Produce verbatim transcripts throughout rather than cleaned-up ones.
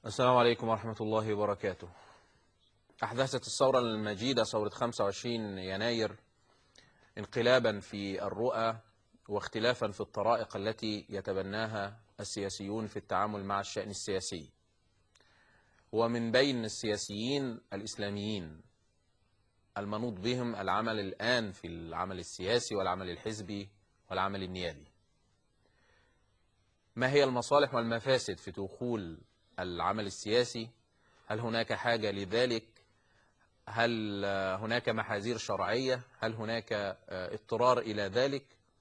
السلام عليكم ورحمة الله وبركاته. أحدثت الثورة المجيدة ثورة خمسة وعشرين يناير انقلابا في الرؤى واختلافا في الطرائق التي يتبناها السياسيون في التعامل مع الشأن السياسي. ومن بين السياسيين الإسلاميين المنوط بهم العمل الآن في العمل السياسي والعمل الحزبي والعمل النيابي. ما هي المصالح والمفاسد في دخول العمل السياسي؟ هل هناك حاجة لذلك؟ هل هناك محاذير شرعية؟ هل هناك اضطرار إلى ذلك؟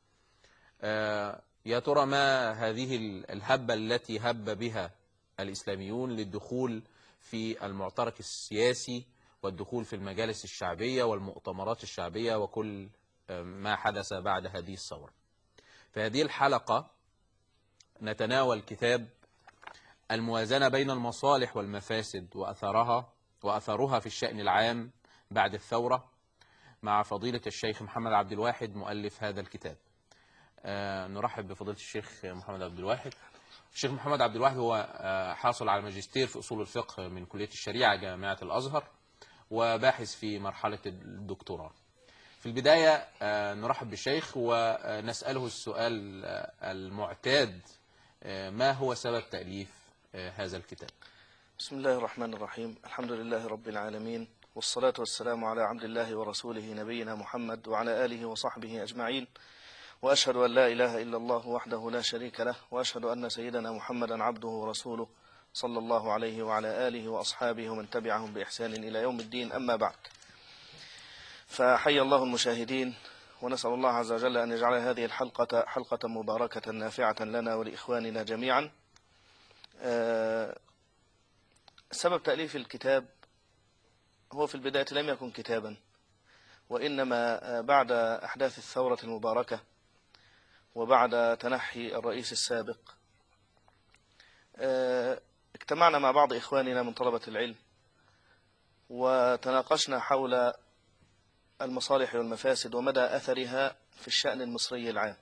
يا ترى ما هذه الهبة التي هب بها الإسلاميون للدخول في المعترك السياسي والدخول في المجالس الشعبية والمؤتمرات الشعبية وكل ما حدث بعد هذه الثورة؟ في هذه الحلقة نتناول كتاب الموازنة بين المصالح والمفاسد وأثرها وأثرها في الشأن العام بعد الثورة مع فضيلة الشيخ محمد عبد الواحد مؤلف هذا الكتاب. آه نرحب بفضيلة الشيخ محمد عبد الواحد. الشيخ محمد عبد الواحد هو آه حاصل على ماجستير في أصول الفقه من كلية الشريعة جامعة الأزهر وباحث في مرحلة الدكتوراه. في البداية آه نرحب بالشيخ ونسأله السؤال آه المعتاد: آه ما هو سبب تأليف آه هذا الكتاب؟ بسم الله الرحمن الرحيم. الحمد لله رب العالمين، والصلاة والسلام على عبد الله ورسوله نبينا محمد وعلى آله وصحبه أجمعين، وأشهد أن لا إله إلا الله وحده لا شريك له، وأشهد أن سيدنا محمدا عبده ورسوله صلى الله عليه وعلى آله وأصحابه ومن تبعهم بإحسان إلى يوم الدين. أما بعد، فحي الله المشاهدين، ونسأل الله عز وجل أن يجعل هذه الحلقة حلقة مباركة نافعة لنا ولإخواننا جميعا. أه سبب تأليف الكتاب هو في البداية لم يكن كتابا، وإنما بعد أحداث الثورة المباركة وبعد تنحي الرئيس السابق اجتمعنا مع بعض إخواننا من طلبة العلم وتناقشنا حول المصالح والمفاسد ومدى أثرها في الشأن المصري العام،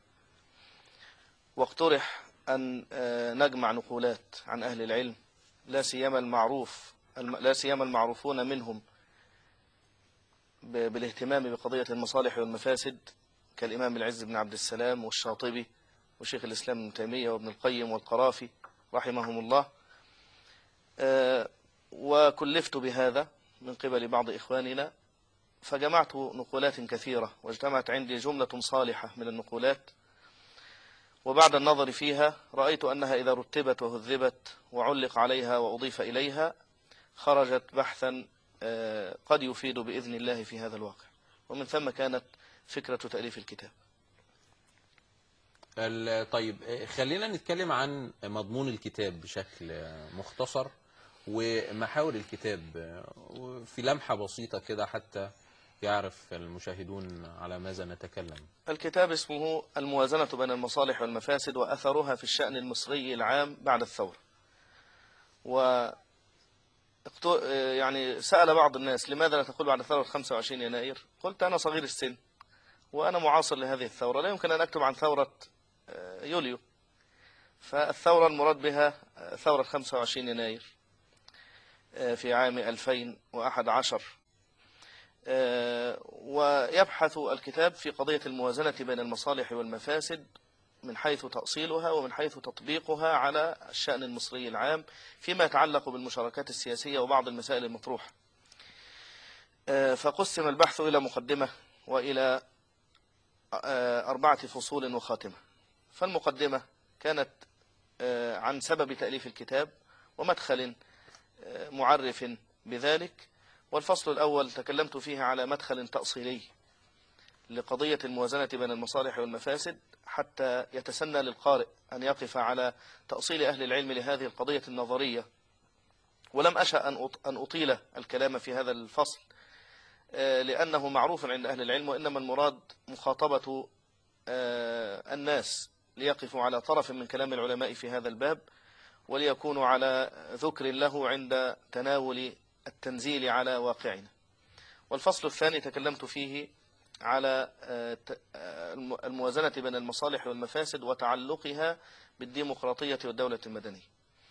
واقترح أن نجمع نقولات عن أهل العلم، لا سيما المعروف لا سيما المعروفون منهم بالاهتمام بقضية المصالح والمفاسد كالإمام العز بن عبد السلام والشاطبي وشيخ الإسلام ابن تيمية وابن القيم والقرافي رحمهم الله. وكلفت بهذا من قبل بعض إخواننا، فجمعت نقولات كثيرة واجتمعت عندي جملة صالحة من النقولات، وبعد النظر فيها رأيت أنها إذا رتبت وهذبت وعلق عليها وأضيف إليها خرجت بحثا قد يفيد بإذن الله في هذا الواقع، ومن ثم كانت فكرة تأليف الكتاب. طيب، خلينا نتكلم عن مضمون الكتاب بشكل مختصر ومحاور الكتاب في لمحة بسيطة كده حتى يعرف المشاهدون على ماذا نتكلم. الكتاب اسمه الموازنة بين المصالح والمفاسد وأثرها في الشأن المصري العام بعد الثورة. و يعني سأل بعض الناس: لماذا لا تقول بعد ثورة خمسة وعشرين يناير؟ قلت: أنا صغير السن وأنا معاصر لهذه الثورة، لا يمكن أن أكتب عن ثورة يوليو، فالثورة المراد بها ثورة خمسة وعشرين يناير في عام ألفين وأحد عشر. ويبحث الكتاب في قضية الموازنة بين المصالح والمفاسد من حيث تأصيلها ومن حيث تطبيقها على الشأن المصري العام فيما يتعلق بالمشاركات السياسية وبعض المسائل المطروحة. فقسم البحث إلى مقدمة وإلى أربعة فصول وخاتمة. فالمقدمة كانت عن سبب تأليف الكتاب ومدخل معرف بذلك، والفصل الأول تكلمت فيه على مدخل تأصيلي لقضية الموازنة بين المصالح والمفاسد حتى يتسنى للقارئ أن يقف على تأصيل أهل العلم لهذه القضية النظرية. ولم أشأ أن أطيل الكلام في هذا الفصل لأنه معروف عند أهل العلم، وإنما المراد مخاطبة الناس ليقفوا على طرف من كلام العلماء في هذا الباب وليكونوا على ذكر له عند تناول التنزيل على واقعنا. والفصل الثاني تكلمت فيه على الموازنة بين المصالح والمفاسد وتعلقها بالديمقراطية والدولة المدنية.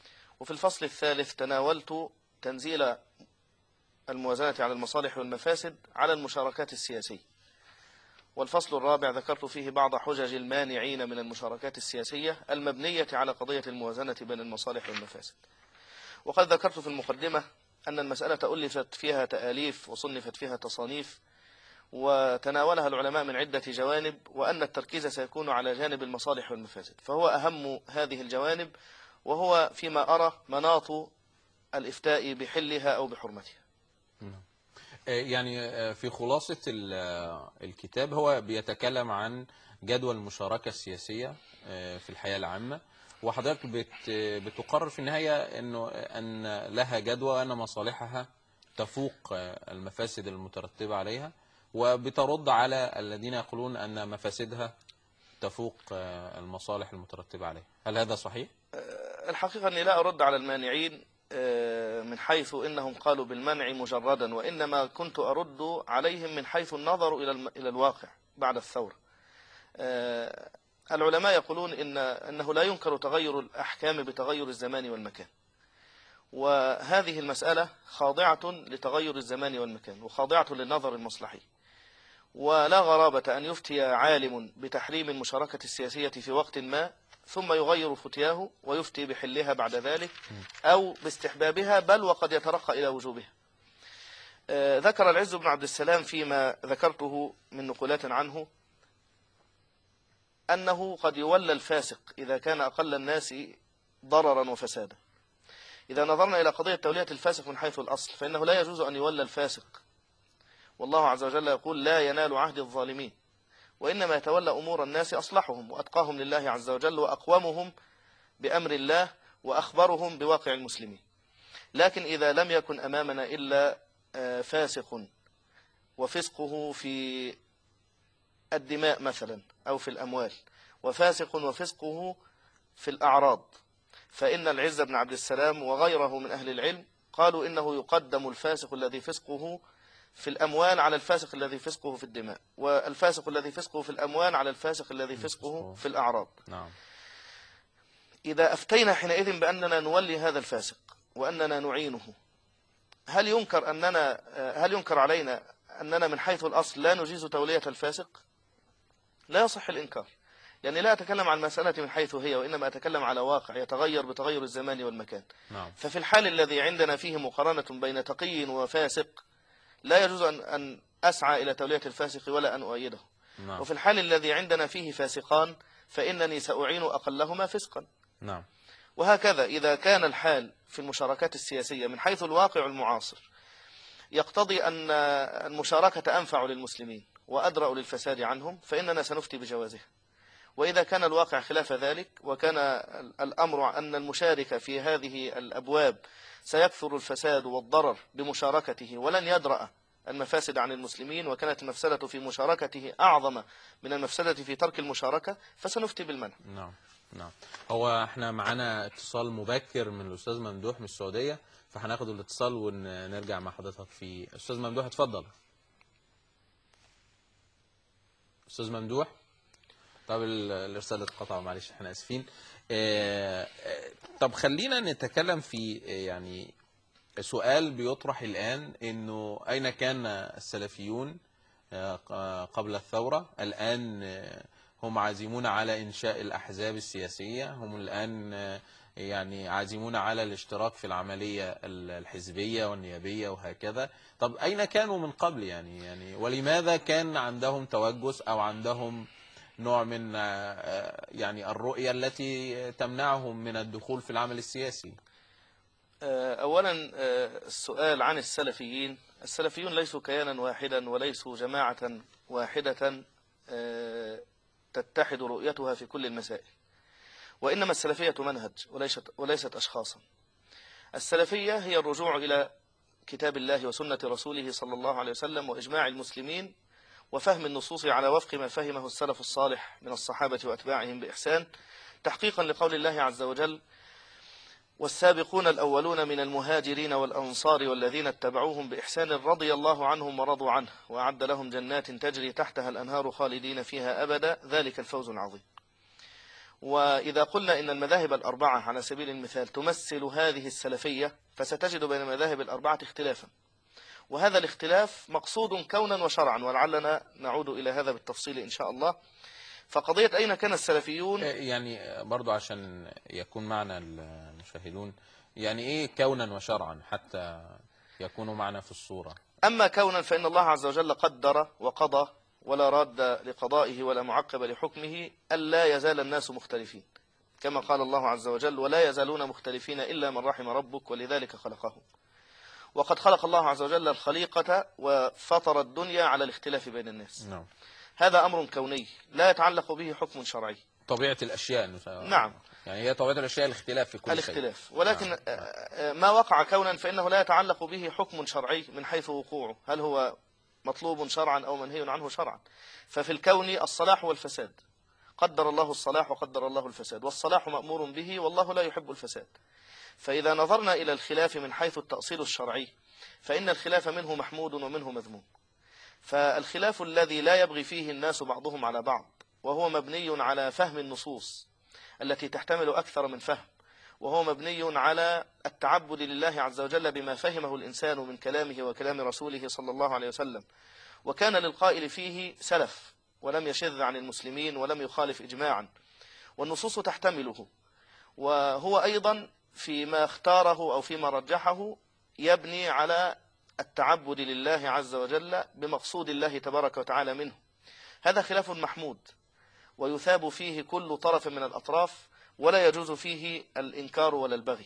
وفي الفصل الثالث تناولت تنزيل الموازنة على المصالح والمفاسد على المشاركات السياسية. والفصل الرابع ذكرت فيه بعض حجج المانعين من المشاركات السياسية المبنية على قضية الموازنة بين المصالح والمفاسد. وقد ذكرت في المقدمة أن المسألة ألفت فيها تآليف وصنفت فيها تصانيف وتناولها العلماء من عدة جوانب، وأن التركيز سيكون على جانب المصالح والمفاسد، فهو أهم هذه الجوانب، وهو فيما أرى مناط الإفتاء بحلها أو بحرمتها. يعني في خلاصة الكتاب هو بيتكلم عن جدوى المشاركة السياسية في الحياة العامة، وحضرتك بتقرر في النهاية أنه أن لها جدوى وأن مصالحها تفوق المفاسد المترتبة عليها، وبترد على الذين يقولون أن مفاسدها تفوق المصالح المترتبة عليها. هل هذا صحيح؟ الحقيقة أني لا أرد على المانعين من حيث إنهم قالوا بالمنع مجردا، وإنما كنت أرد عليهم من حيث النظر إلى إلى الواقع بعد الثورة. العلماء يقولون إن أنه لا ينكر تغير الأحكام بتغير الزمان والمكان، وهذه المسألة خاضعة لتغير الزمان والمكان وخاضعة للنظر المصلحي، ولا غرابة أن يفتي عالم بتحريم المشاركة السياسية في وقت ما ثم يغير فتياه ويفتي بحلها بعد ذلك أو باستحبابها، بل وقد يترقى إلى وجوبها. آه ذكر العز بن عبد السلام فيما ذكرته من نقولات عنه أنه قد يولى الفاسق إذا كان أقل الناس ضررا وفسادا. إذا نظرنا إلى قضية تولية الفاسق من حيث الأصل فإنه لا يجوز أن يولى الفاسق، والله عز وجل يقول لا ينال عهد الظالمين، وإنما يتولى أمور الناس أصلحهم وأتقاهم لله عز وجل وأقومهم بأمر الله وأخبرهم بواقع المسلمين. لكن إذا لم يكن أمامنا إلا فاسق وفسقه في الدماء مثلا أو في الأموال، وفاسق وفسقه في الأعراض، فإن العز بن عبد السلام وغيره من أهل العلم قالوا إنه يقدم الفاسق الذي فسقه في الأموال على الفاسق الذي فسقه في الدماء، والفاسق الذي فسقه في الأموال على الفاسق الذي فسقه في الأعراض. نعم. إذا أفتينا حينئذ بأننا نولي هذا الفاسق وأننا نعينه، هل ينكر أننا هل ينكر علينا أننا من حيث الأصل لا نجيز تولية الفاسق؟ لا يصح الإنكار، يعني لا أتكلم عن مسألة من حيث هي، وإنما أتكلم على واقع يتغير بتغير الزمان والمكان. نعم. ففي الحال الذي عندنا فيه مقارنة بين تقي وفاسق لا يجوز أن أن أسعى إلى تولية الفاسق ولا أن أؤيده. نعم. وفي الحال الذي عندنا فيه فاسقان فإنني سأعين أقلهما فسقا. نعم. وهكذا إذا كان الحال في المشاركات السياسية من حيث الواقع المعاصر يقتضي أن المشاركة أنفع للمسلمين وأدرأ للفساد عنهم فإننا سنفتي بجوازها. وإذا كان الواقع خلاف ذلك وكان الأمر أن المشارك في هذه الأبواب سيكثر الفساد والضرر بمشاركته ولن يدرأ المفاسد عن المسلمين، وكانت المفسدة في مشاركته أعظم من المفسدة في ترك المشاركة، فسنفتي بالمنع. نعم نعم. هو احنا معانا اتصال مبكر من الأستاذ ممدوح من السعودية، فهناخد الاتصال ونرجع مع حضرتك. في أستاذ ممدوح اتفضل. أستاذ ممدوح، طب الإرسال اتقطع، معلش احنا آسفين. اه طب خلينا نتكلم في يعني سؤال بيطرح الآن، إنه أين كان السلفيون قبل الثورة؟ الآن هم عازمون على إنشاء الأحزاب السياسية، هم الآن يعني عازمون على الاشتراك في العملية الحزبية والنيابية وهكذا. طب أين كانوا من قبل يعني يعني ولماذا كان عندهم توجس أو عندهم نوع من يعني الرؤية التي تمنعهم من الدخول في العمل السياسي؟ أولا السؤال عن السلفيين، السلفيون ليسوا كيانا واحدا وليسوا جماعة واحدة تتحد رؤيتها في كل المسائل، وإنما السلفية منهج وليست وليست أشخاصا. السلفية هي الرجوع إلى كتاب الله وسنة رسوله صلى الله عليه وسلم وإجماع المسلمين وفهم النصوص على وفق ما فهمه السلف الصالح من الصحابة وأتباعهم بإحسان، تحقيقا لقول الله عز وجل: والسابقون الأولون من المهاجرين والأنصار والذين اتبعوهم بإحسان رضي الله عنهم ورضوا عنه وأعد لهم جنات تجري تحتها الأنهار خالدين فيها أبدا ذلك الفوز العظيم. وإذا قلنا إن المذاهب الأربعة على سبيل المثال تمثل هذه السلفية، فستجد بين المذاهب الأربعة اختلافا، وهذا الاختلاف مقصود كونا وشرعا، ولعلنا نعود إلى هذا بالتفصيل إن شاء الله. فقضية أين كان السلفيون، يعني برضو عشان يكون معنا المشاهدون، يعني إيه كونا وشرعا حتى يكونوا معنا في الصورة؟ أما كونا فإن الله عز وجل قدر وقضى ولا راد لقضائه ولا معقب لحكمه ألا يزال الناس مختلفين، كما قال الله عز وجل: ولا يزالون مختلفين إلا من رحم ربك ولذلك خلقهم. وقد خلق الله عز وجل الخليقة وفطر الدنيا على الاختلاف بين الناس. نعم. هذا أمر كوني لا يتعلق به حكم شرعي. طبيعة الأشياء. نعم. يعني هي طبيعة الأشياء الاختلاف في كل الاختلاف. شيء. ولكن نعم. ما وقع كونا فإنه لا يتعلق به حكم شرعي من حيث وقوعه، هل هو مطلوب شرعا أو منهي عنه شرعا. ففي الكون الصلاح والفساد، قدر الله الصلاح وقدر الله الفساد، والصلاح مأمور به والله لا يحب الفساد. فإذا نظرنا إلى الخلاف من حيث التأصيل الشرعي فإن الخلاف منه محمود ومنه مذموم. فالخلاف الذي لا يبغي فيه الناس بعضهم على بعض، وهو مبني على فهم النصوص التي تحتمل أكثر من فهم، وهو مبني على التعبد لله عز وجل بما فهمه الإنسان من كلامه وكلام رسوله صلى الله عليه وسلم، وكان للقائل فيه سلف ولم يشذ عن المسلمين ولم يخالف إجماعا، والنصوص تحتمله. وهو أيضا فيما اختاره أو فيما رجحه يبني على التعبد لله عز وجل بمقصود الله تبارك وتعالى منه. هذا خلاف محمود ويثاب فيه كل طرف من الأطراف، ولا يجوز فيه الإنكار ولا البغي.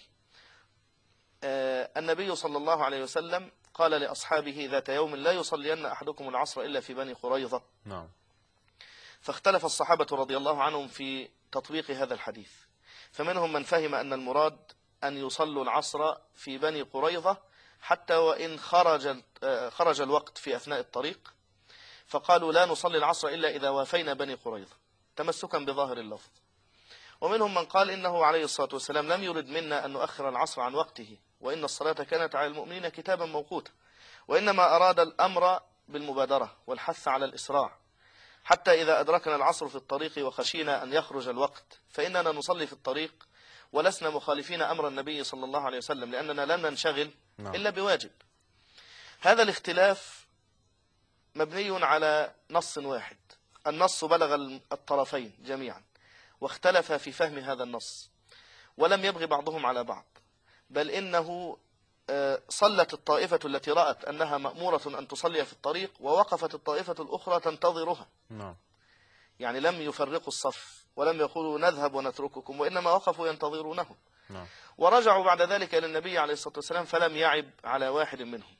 آه النبي صلى الله عليه وسلم قال لأصحابه ذات يوم: لا يصلين أحدكم العصر إلا في بني قريظة. نعم. فاختلف الصحابة رضي الله عنهم في تطبيق هذا الحديث، فمنهم من فهم أن المراد أن يصلوا العصر في بني قريظة حتى وإن خرج خرج الوقت في أثناء الطريق، فقالوا لا نصلي العصر إلا إذا وافينا بني قريظة تمسكا بظاهر اللفظ. ومنهم من قال إنه عليه الصلاة والسلام لم يرد منا أن نؤخر العصر عن وقته، وإن الصلاة كانت على المؤمنين كتابا موقوتا، وإنما أراد الأمر بالمبادرة والحث على الإسراع، حتى إذا أدركنا العصر في الطريق وخشينا أن يخرج الوقت فإننا نصلي في الطريق ولسنا مخالفين أمر النبي صلى الله عليه وسلم، لأننا لن ننشغل إلا بواجب. هذا الاختلاف مبني على نص واحد، النص بلغ الطرفين جميعا واختلف في فهم هذا النص، ولم يبغي بعضهم على بعض، بل إنه صلت الطائفة التي رأت أنها مأمورة أن تصلي في الطريق، ووقفت الطائفة الأخرى تنتظرها. نعم. يعني لم يفرقوا الصف ولم يقولوا نذهب ونترككم، وإنما وقفوا ينتظرونهم. نعم. ورجعوا بعد ذلك إلى النبي عليه الصلاة والسلام فلم يعب على واحد منهم.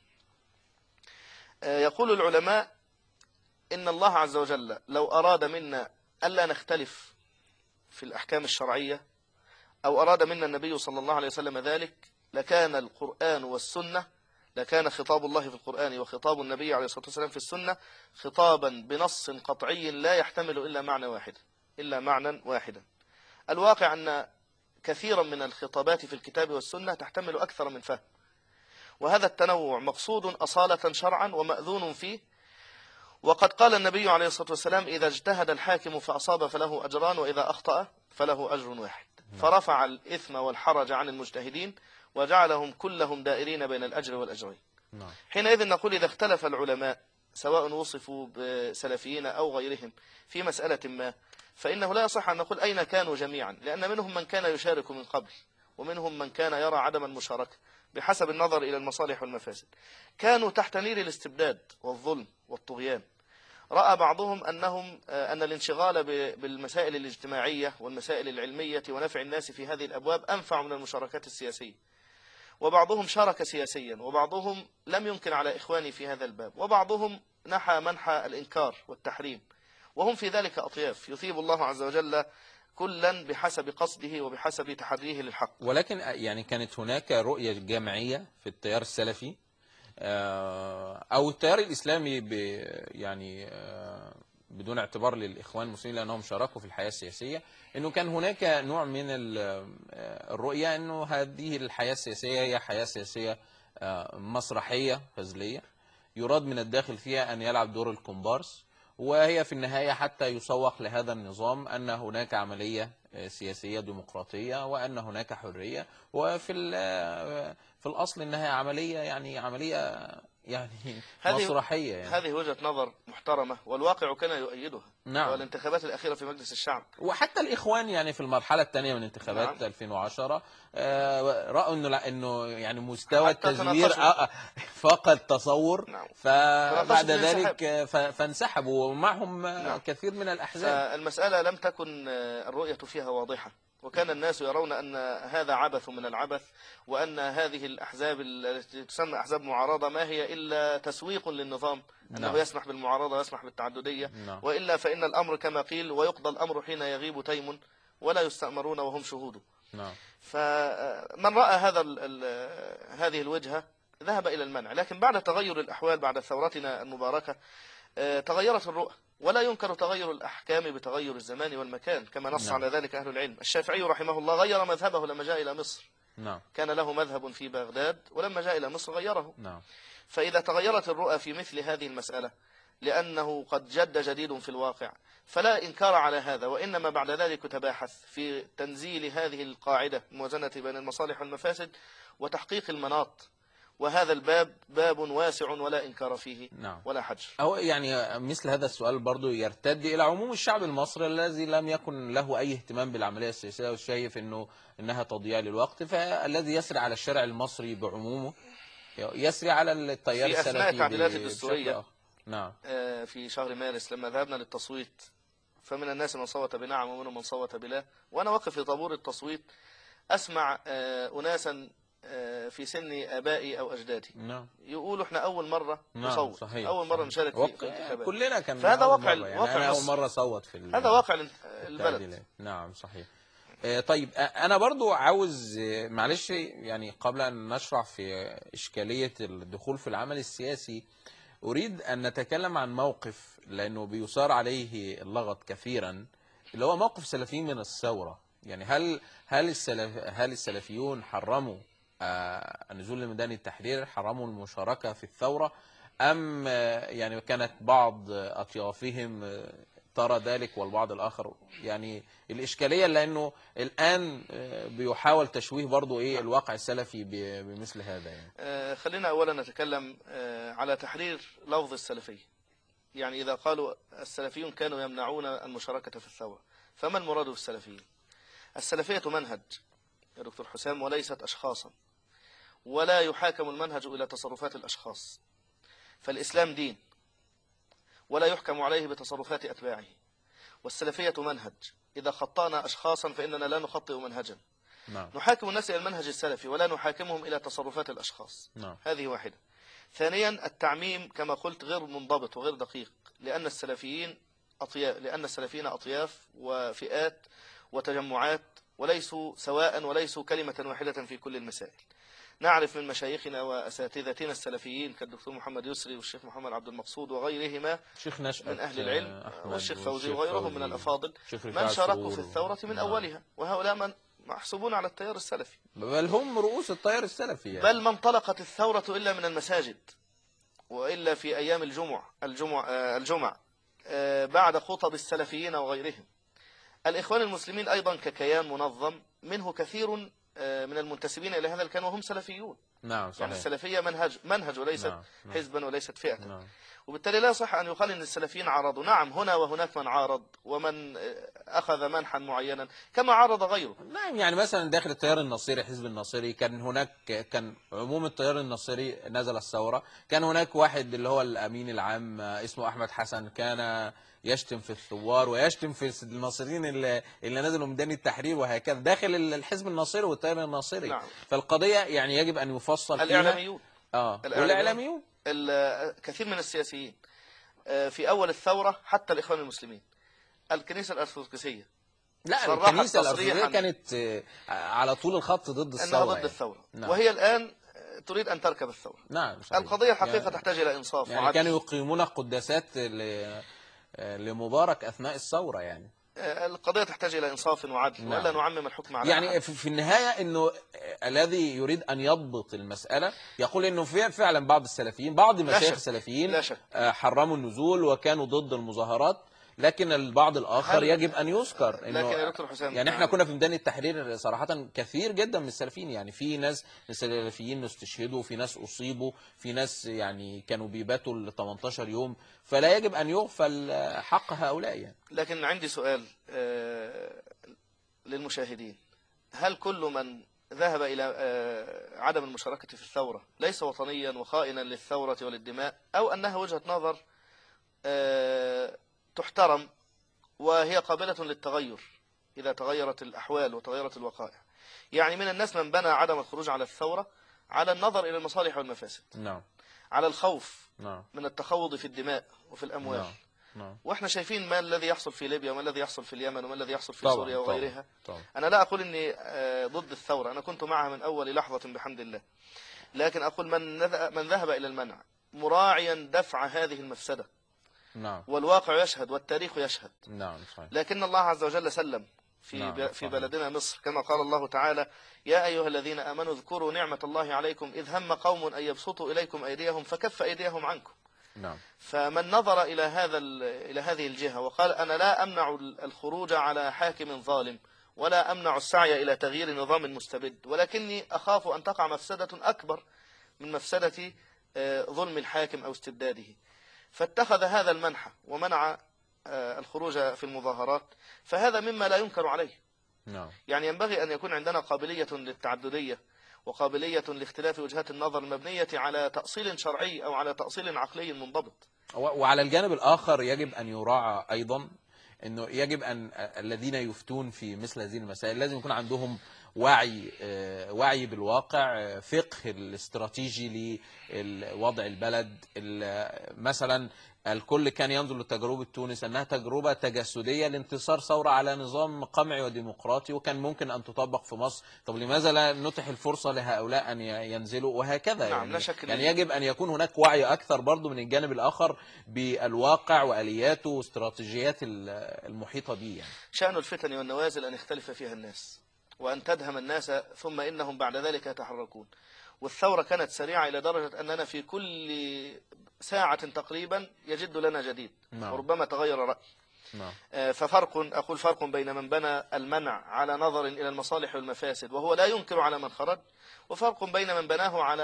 يقول العلماء إن الله عز وجل لو أراد منا ألا نختلف في الأحكام الشرعية، أو أراد منا النبي صلى الله عليه وسلم ذلك، لكان القرآن والسنة، لكان خطاب الله في القرآن وخطاب النبي عليه الصلاة والسلام في السنة خطابا بنص قطعي لا يحتمل إلا معنى واحد إلا معنى واحدا. الواقع أن كثيرا من الخطابات في الكتاب والسنة تحتمل أكثر من فهم، وهذا التنوع مقصود أصالة شرعا ومأذون فيه. وقد قال النبي عليه الصلاة والسلام: إذا اجتهد الحاكم فأصاب فله أجران، وإذا أخطأ فله أجر واحد. فرفع الإثم والحرج عن المجتهدين وجعلهم كلهم دائرين بين الأجر والأجرين. حينئذ نقول إذا اختلف العلماء سواء وصفوا بسلفيين أو غيرهم في مسألة ما، فإنه لا يصح أن نقول أين كانوا جميعا، لأن منهم من كان يشارك من قبل، ومنهم من كان يرى عدم المشاركة بحسب النظر إلى المصالح والمفاسد. كانوا تحت نير الاستبداد والظلم والطغيان. رأى بعضهم أنهم أن الانشغال بالمسائل الاجتماعية والمسائل العلمية ونفع الناس في هذه الأبواب أنفع من المشاركات السياسية، وبعضهم شارك سياسيا، وبعضهم لم ينكر على إخواني في هذا الباب، وبعضهم نحى منحى الإنكار والتحريم، وهم في ذلك أطياف يثيب الله عز وجل كلا بحسب قصده وبحسب تحريه للحق. ولكن يعني كانت هناك رؤية جماعية في التيار السلفي أو التيار الإسلامي يعني بدون اعتبار للإخوان المسلمين لأنهم شاركوا في الحياة السياسية، أنه كان هناك نوع من الرؤية أنه هذه الحياة السياسية هي حياة سياسية مسرحية هزلية يراد من الداخل فيها أن يلعب دور الكومبارس، وهي في النهاية حتى يسوق لهذا النظام أن هناك عملية سياسية ديمقراطية وأن هناك حرية، وفي في الأصل أنها عملية يعني عملية يعني هذه مسرحية يعني. هذه وجهة نظر محترمة والواقع كان يؤيدها. نعم. والانتخابات الأخيرة في مجلس الشعب وحتى الإخوان يعني في المرحلة الثانية من انتخابات نعم. ألفين وعشرة آه، رأوا إنه لا إنه يعني مستوى حتى التزوير تناقشوا. آه، فقد تصور، نعم. تناقشوا فبعد في الانسحاب. ذلك آه، ف- فانسحبوا ومعهم آه، نعم. كثير من الأحزاب. فالمسألة لم تكن الرؤية فيها واضحة، وكان الناس يرون أن هذا عبث من العبث، وأن هذه الأحزاب التي تسمى أحزاب معارضة ما هي إلا تسويق للنظام، أنه نعم. يسمح بالمعارضة ويسمح بالتعددية، نعم. وإلا فإن الأمر كما قيل ويقضى الأمر حين يغيب تيم ولا يستأمرون وهم شهود. نعم. فمن رأى هذا ال ال هذه الوجهة ذهب إلى المنع، لكن بعد تغير الأحوال بعد ثورتنا المباركة تغيرت الرؤى، ولا ينكر تغير الأحكام بتغير الزمان والمكان كما نص نعم. على ذلك أهل العلم. الشافعي رحمه الله غير مذهبه لما جاء إلى مصر. نعم. كان له مذهب في بغداد ولما جاء إلى مصر غيره. نعم. فإذا تغيرت الرؤى في مثل هذه المسألة لأنه قد جد جديد في الواقع فلا إنكار على هذا، وإنما بعد ذلك تباحث في تنزيل هذه القاعدة الموازنة بين المصالح والمفاسد وتحقيق المناط، وهذا الباب باب واسع ولا إنكار فيه. نعم. ولا حجر. أو يعني مثل هذا السؤال برضو يرتد إلى عموم الشعب المصري الذي لم يكن له أي اهتمام بالعملية السياسية وشايف إنه إنها تضييع للوقت، فالذي يسري على الشارع المصري بعمومه يسري على التيار في السلفي أثناء التعديلات بشكل الدستورية آخر. نعم. في شهر مارس لما ذهبنا للتصويت، فمن الناس من صوت بنعم ومنهم من صوت بلا، وأنا واقف في طابور التصويت أسمع أناسا في سن آبائي أو أجدادي نعم. يقولوا إحنا أول مرة نعم. نصوت، صحيح. أول مرة نشارك في وق... الانتخابات. كلنا كان فهذا أول واقع مرة. يعني واقع أنا أول مصر. مرة صوت في ال... هذا واقع البلد. التعديلات. نعم صحيح. طيب أنا برضو عاوز معلش يعني قبل أن نشرح في إشكالية الدخول في العمل السياسي أريد أن نتكلم عن موقف لأنه بيثار عليه اللغط كثيرا، اللي هو موقف السلفيين من الثورة. يعني هل هل السلف هل السلفيون حرموا آه النزول لميدان التحرير، حرموا المشاركة في الثورة، أم آه يعني كانت بعض أطيافهم آه ترى ذلك والبعض الآخر؟ يعني الإشكالية لأنه الآن بيحاول تشويه برضو إيه الواقع السلفي بمثل هذا يعني. آه خلينا أولا نتكلم آه على تحرير لفظ السلفي. يعني إذا قالوا السلفيون كانوا يمنعون المشاركة في الثورة، فما المراد بالسلفيين؟ السلفية منهج يا دكتور حسام وليست أشخاصا، ولا يحاكم المنهج إلى تصرفات الأشخاص، فالإسلام دين ولا يحكم عليه بتصرفات أتباعه، والسلفية منهج. إذا خطأنا أشخاصا فإننا لا نخطئ منهجا. نعم. نحاكم الناس إلى المنهج السلفي ولا نحاكمهم إلى تصرفات الأشخاص. نعم. هذه واحدة. ثانيا التعميم كما قلت غير منضبط وغير دقيق، لأن السلفيين أطياف لأن السلفيين أطياف وفئات وتجمعات وليسوا سواء وليسوا كلمة واحدة في كل المسائل. نعرف من مشايخنا وأساتذتنا السلفيين كالدكتور محمد يسري والشيخ محمد عبد المقصود وغيرهما من أهل العلم والشيخ فوزي وغيرهم من الأفاضل من شاركوا في الثورة من أولها، وهؤلاء من محسوبون على التيار السلفي، بل هم رؤوس التيار السلفي يعني. بل ما انطلقت الثورة إلا من المساجد، وإلا في أيام الجمع الجمع الجمع بعد خطب السلفيين وغيرهم. الإخوان المسلمين أيضا ككيان منظم منه كثير من المنتسبين إلى هذا الكيان وهم سلفيون. نعم صحيح. يعني السلفية منهج منهج وليست نعم. نعم. حزبا وليست فئة. نعم. وبالتالي لا يصح أن يقال أن السلفيين عارضوا. نعم هنا وهناك من عارض ومن أخذ منحا معينا كما عارض غيره. نعم يعني مثلا داخل التيار الناصري حزب الناصري كان هناك كان عموم التيار الناصري نزل الثورة، كان هناك واحد اللي هو الأمين العام اسمه أحمد حسن كان يشتم في الثوار ويشتم في الناصريين اللي, اللي نزلوا ميدان التحرير وهكذا داخل الحزب الناصري والتيار الناصري. نعم. فالقضية يعني يجب أن يفصل الإعلاميون اه والإعلاميون كثير من السياسيين في أول الثورة حتى الإخوان المسلمين. الكنيسة الأرثوذكسية لا الكنيسة الأرثوذكسية كانت على طول الخط ضد الثورة، أنها ضد يعني. الثورة. نعم. وهي الآن تريد أن تركب الثورة. نعم صحيح. القضية الحقيقة يعني تحتاج إلى إنصاف يعني وعدل. كانوا يقيمون قداسات لمبارك أثناء الثورة يعني. القضية تحتاج إلى إنصاف وعدل. نعم. ولا نعمم الحكم على يعني أحد. في النهاية إنه الذي يريد أن يضبط المسألة يقول إنه في فعلا بعض السلفيين بعض مشايخ السلفيين حرموا النزول وكانوا ضد المظاهرات، لكن البعض الآخر هل- يجب أن يذكر لكن يا إنه دكتور حسام، يعني احنا كنا في ميدان التحرير صراحة كثير جدا من السلفيين، يعني في ناس من السلفيين استشهدوا، في ناس أصيبوا، في ناس يعني كانوا بيباتوا ل تمنتاشر يوم، فلا يجب أن يغفل حق هؤلاء يعني. لكن عندي سؤال آه، للمشاهدين. هل كل من ذهب إلى آه، عدم المشاركة في الثورة ليس وطنيا وخائنا للثورة وللدماء، أو أنها وجهة نظر آه، تحترم وهي قابلة للتغير إذا تغيرت الأحوال وتغيرت الوقائع؟ يعني من الناس من بنى عدم الخروج على الثورة على النظر إلى المصالح والمفاسد، نعم على الخوف نعم من التخوض في الدماء وفي الأموال. نعم نعم واحنا شايفين ما الذي يحصل في ليبيا وما الذي يحصل في اليمن وما الذي يحصل في طبعا سوريا طبعا وغيرها. طبعا. أنا لا أقول إني آه، ضد الثورة، أنا كنت معها من أول لحظة بحمد الله، لكن أقول من نذ- من ذهب إلى المنع مراعيا دفع هذه المفسدة، نعم والواقع يشهد والتاريخ يشهد. نعم صحيح. لكن الله عز وجل سلم في نعم، ب- في صحيح. بلدنا مصر، كما قال الله تعالى: يا أيها الذين آمنوا اذكروا نعمة الله عليكم إذ هم قوم أن يبسطوا إليكم أيديهم فكف أيديهم عنكم. نعم فمن نظر إلى هذا ال- إلى هذه الجهة وقال: أنا لا أمنع الخروج على حاكم ظالم، ولا أمنع السعي إلى تغيير نظام مستبد، ولكني أخاف أن تقع مفسدة أكبر من مفسدة آه، ظلم الحاكم أو استبداده، فاتخذ هذا المنحى ومنع آه، الخروج في المظاهرات، فهذا مما لا ينكر عليه. نعم يعني ينبغي أن يكون عندنا قابلية للتعددية وقابلية لاختلاف وجهات النظر المبنية على تأصيل شرعي أو على تأصيل عقلي منضبط. و- وعلى الجانب الآخر يجب أن يراعى أيضا أنه يجب أن الذين يفتون في مثل هذه المسائل لازم يكون عندهم وعي آه، وعي بالواقع، آه، فقه الاستراتيجي لوضع البلد. ال- مثلا الكل كان ينظر لتجربة تونس أنها تجربة تجسدية لانتصار ثورة على نظام قمعي وديمقراطي، وكان ممكن أن تطبق في مصر. طب لماذا لا نتح الفرصة لهؤلاء أن ي- ينزلوا وهكذا؟ نعم، لا يعني شك. يعني يجب أن يكون هناك وعي أكثر برضو من الجانب الآخر بالواقع وآلياته واستراتيجيات ال- المحيطة به يعني. شأن الفتن والنوازل أن يختلف فيها الناس وأن تدهم الناس ثم إنهم بعد ذلك يتحركون. والثورة كانت سريعة إلى درجة أننا في كل ساعة تقريبا يجد لنا جديد، نعم. وربما تغير رأي. نعم آه، ففرق أقول فرق بين من بنى المنع على نظر إلى المصالح والمفاسد وهو لا ينكر على من خرج، وفرق بين من بناه على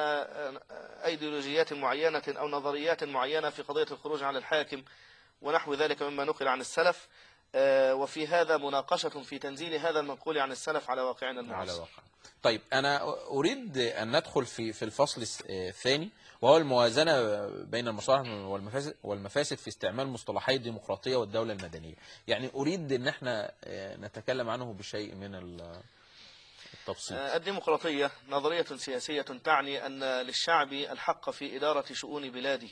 آه، أيديولوجيات معينة أو نظريات معينة في قضية الخروج على الحاكم ونحو ذلك مما نقل عن السلف. آه، وفي هذا مناقشة في تنزيل هذا المنقول عن السلف على واقعنا على المعاصر. واقع. طيب أنا أريد أن ندخل في في الفصل الس- الثاني، وهو الموازنة بين المصالح والمفاسد والمفاسد في استعمال مصطلحي الديمقراطية والدولة المدنية. يعني أريد أن احنا نتكلم عنه بشيء من ال- التبسيط. آه، الديمقراطية نظرية سياسية تعني أن للشعب الحق في إدارة شؤون بلاده،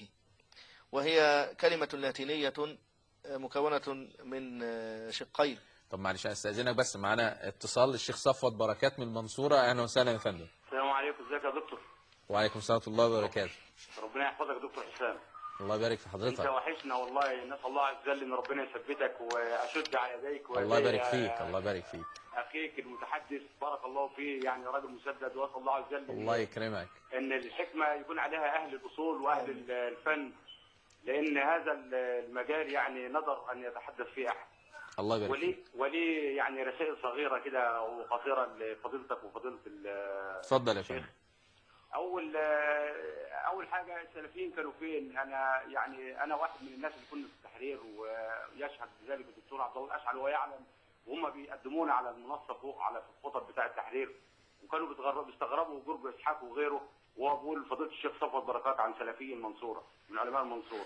وهي كلمة لاتينية آه، مكونة من آه، شقين. طب معلش أنا استاذنك، بس معانا اتصال للشيخ صفوت بركات من المنصورة. أهلا وسهلا يا فندم. السلام عليكم، ازيك يا دكتور؟ وعليكم السلام ورحمة الله وبركاته. ربنا يحفظك يا دكتور حسام. الله يبارك في انت حضرتك. وحشنا والله، نسال الله عز وجل ان ربنا يثبتك واشد على يديك الله يبارك فيك. الله يبارك فيك. اخيك المتحدث بارك الله فيه، يعني راجل مسدد، واسال الله عز وجل الله يكرمك. ان الحكمه يكون عليها اهل الاصول واهل الفن، لان هذا المجال يعني نظر ان يتحدث فيه احد. الله يبارك ولي فيك. ولي يعني رسائل صغيره كده وقصيره لفضيلتك وفضيله ال- اتفضل يا فندم. اول اول حاجه السلفيين كانوا فين؟ انا يعني انا واحد من الناس اللي كنا في التحرير، ويشهد بذلك الدكتور عبد الله الاشعل ويعلم، وهم بيقدمونا على المنصه فوق على في الخطب بتاع التحرير، وكانوا بيتغربوا بيستغربوا جرج اسحاق وغيره، وهو بيقول فضيله الشيخ صفوت بركات عن سلفي المنصوره من علماء المنصوره.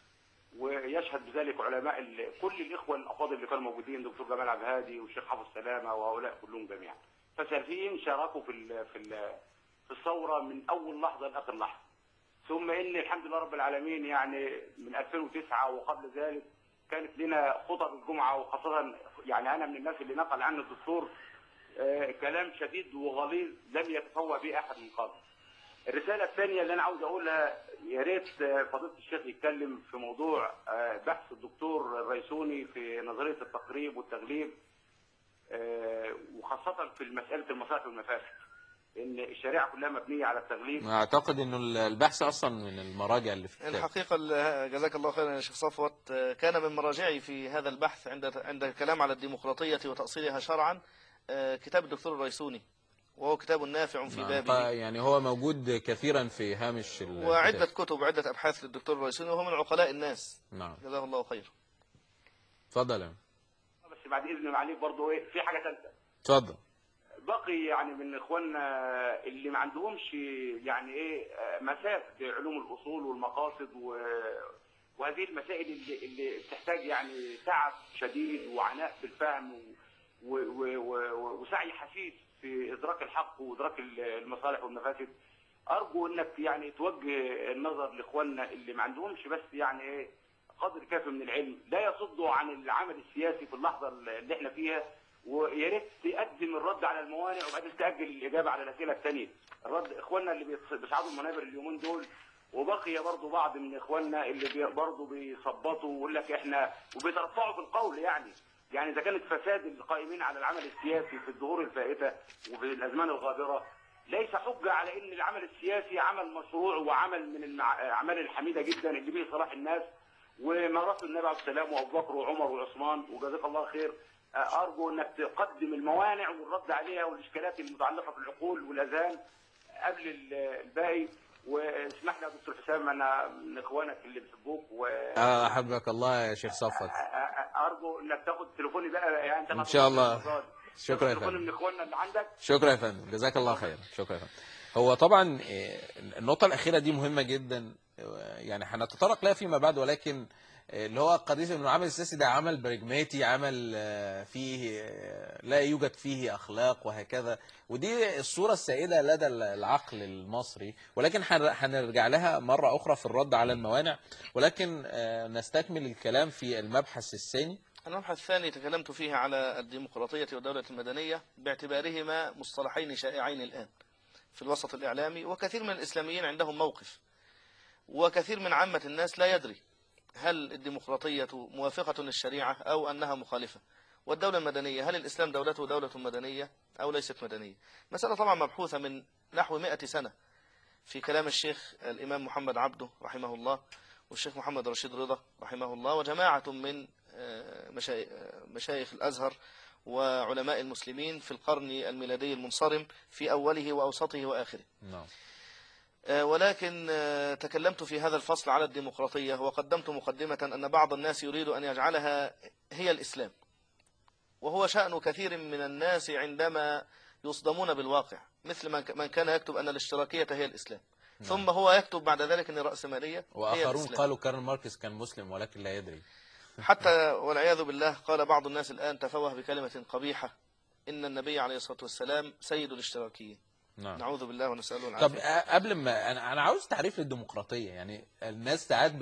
ويشهد بذلك علماء ال... كل الاخوه الافاضل اللي كانوا موجودين، دكتور جمال عبد الهادي والشيخ حافظ سلامه وهؤلاء كلهم جميعا. فالسلفيين شاركوا في ال... في ال... في الثوره من اول لحظه لاخر لحظه. ثم ان الحمد لله رب العالمين يعني من ألفين وتسعة وقبل ذلك كانت لنا خطب الجمعه، وخاصه يعني انا من الناس اللي نقل عنه الدكتور آه كلام شديد وغليظ لم يتفوه به احد من قبل. الرساله الثانيه اللي انا عاوز اقولها، يا ريت فضيله الشيخ يتكلم في موضوع آه بحث الدكتور الريسوني في نظريه التقريب والتغليب، آه وخاصه في مساله المصالح والمفاسد. ان الشريعه كلها مبنيه على التغليب. اعتقد انه البحث اصلا من المراجع اللي في الكتاب. الحقيقة ال- جزاك الله خيرا يا شيخ صفوت، كان من مراجعي في هذا البحث عند عند الكلام على الديمقراطية وتأصيلها شرعا كتاب الدكتور الريسوني، وهو كتاب نافع في نعم، بابه، يعني هو موجود كثيرا في هامش وعدة الكتاب. كتب وعدة أبحاث للدكتور الريسوني، وهو من عقلاء الناس. نعم، جزاه الله خير. اتفضل يا بس بعد اذن معاليك برضه ايه، في حاجه ثالثه. اتفضل. باقي يعني من اخواننا اللي ما عندهمش يعني ايه مسافه علوم الاصول والمقاصد و... وهذه المسائل اللي, اللي بتحتاج يعني تعب شديد وعناء في الفهم و... و... و... وسعي حثيث في ادراك الحق وادراك المصالح والمفاسد. ارجو انك يعني توجه النظر لاخواننا اللي ما عندهمش بس يعني ايه قدر كافي من العلم، لا يصدوا عن العمل السياسي في اللحظه اللي احنا فيها، ويا ريت تقدم الرد على الموانع وبعدين تاجل الاجابه على الاسئله الثانيه. الرد اخواننا اللي بيصعدوا المنابر اليومين دول، وبقي برضه بعض من اخواننا اللي بي برضه بيصبطوا ويقول لك احنا وبيترفعوا في القول يعني يعني اذا كانت فساد القائمين على العمل السياسي في الظهور الفائته وفي الازمان الغابره ليس حجه على ان العمل السياسي عمل مشروع وعمل من الاعمال الحميده جدا اللي به صلاح الناس ومارسه النبي عليه السلام وابو بكر وعمر وعثمان وجزاك الله خير. ارجو انك تقدم الموانع والرد عليها والاشكالات المتعلقه في العقول والاذهان قبل الباقي. واسمح لي يا دكتور حسام، انا من اخوانك اللي بيحبوك و اه احبك الله يا شيخ صفوت. ارجو انك تاخد تليفوني بقى يعني انت ان شاء الله. شكرا يا تليفوني فندم. من اخواننا اللي عندك. شكرا يا فندم، جزاك الله خيرا. شكرا يا فندم. هو طبعا النقطة الأخيرة دي مهمة جدا، يعني هنتطرق لها فيما بعد، ولكن اللي هو قضية انه العمل السياسي ده عمل برجماتي، عمل فيه لا يوجد فيه أخلاق وهكذا، ودي الصورة السائدة لدى العقل المصري، ولكن هنرجع لها مرة أخرى في الرد على الموانع. ولكن نستكمل الكلام في المبحث الثاني. المبحث الثاني تكلمت فيه على الديمقراطية والدولة المدنية باعتبارهما مصطلحين شائعين الآن في الوسط الإعلامي، وكثير من الإسلاميين عندهم موقف، وكثير من عامة الناس لا يدري هل الديمقراطية موافقة للشريعة أو أنها مخالفة، والدولة المدنية هل الإسلام دولته دولة مدنية أو ليست مدنية. مسألة طبعا مبحوثة من نحو مئة سنة في كلام الشيخ الإمام محمد عبده رحمه الله والشيخ محمد رشيد رضا رحمه الله وجماعة من مشايخ الأزهر وعلماء المسلمين في القرن الميلادي المنصرم في أوله وأوسطه وآخره. نعم. ولكن تكلمت في هذا الفصل على الديمقراطية وقدمت مقدمة أن بعض الناس يريد أن يجعلها هي الإسلام، وهو شأن كثير من الناس عندما يصدمون بالواقع، مثل من كان يكتب أن الاشتراكية هي الإسلام. نعم. ثم هو يكتب بعد ذلك أن الرأسمالية وآخرون قالوا كارل ماركس كان مسلم ولكن لا يدري. حتى والعياذ بالله قال بعض الناس الآن تفوه بكلمة قبيحة إن النبي عليه الصلاة والسلام سيد الاشتراكيين. نعم. نعوذ بالله ونسأله العافية. طب قبل ما أنا أنا عاوز تعريف للديمقراطية، يعني الناس ساعات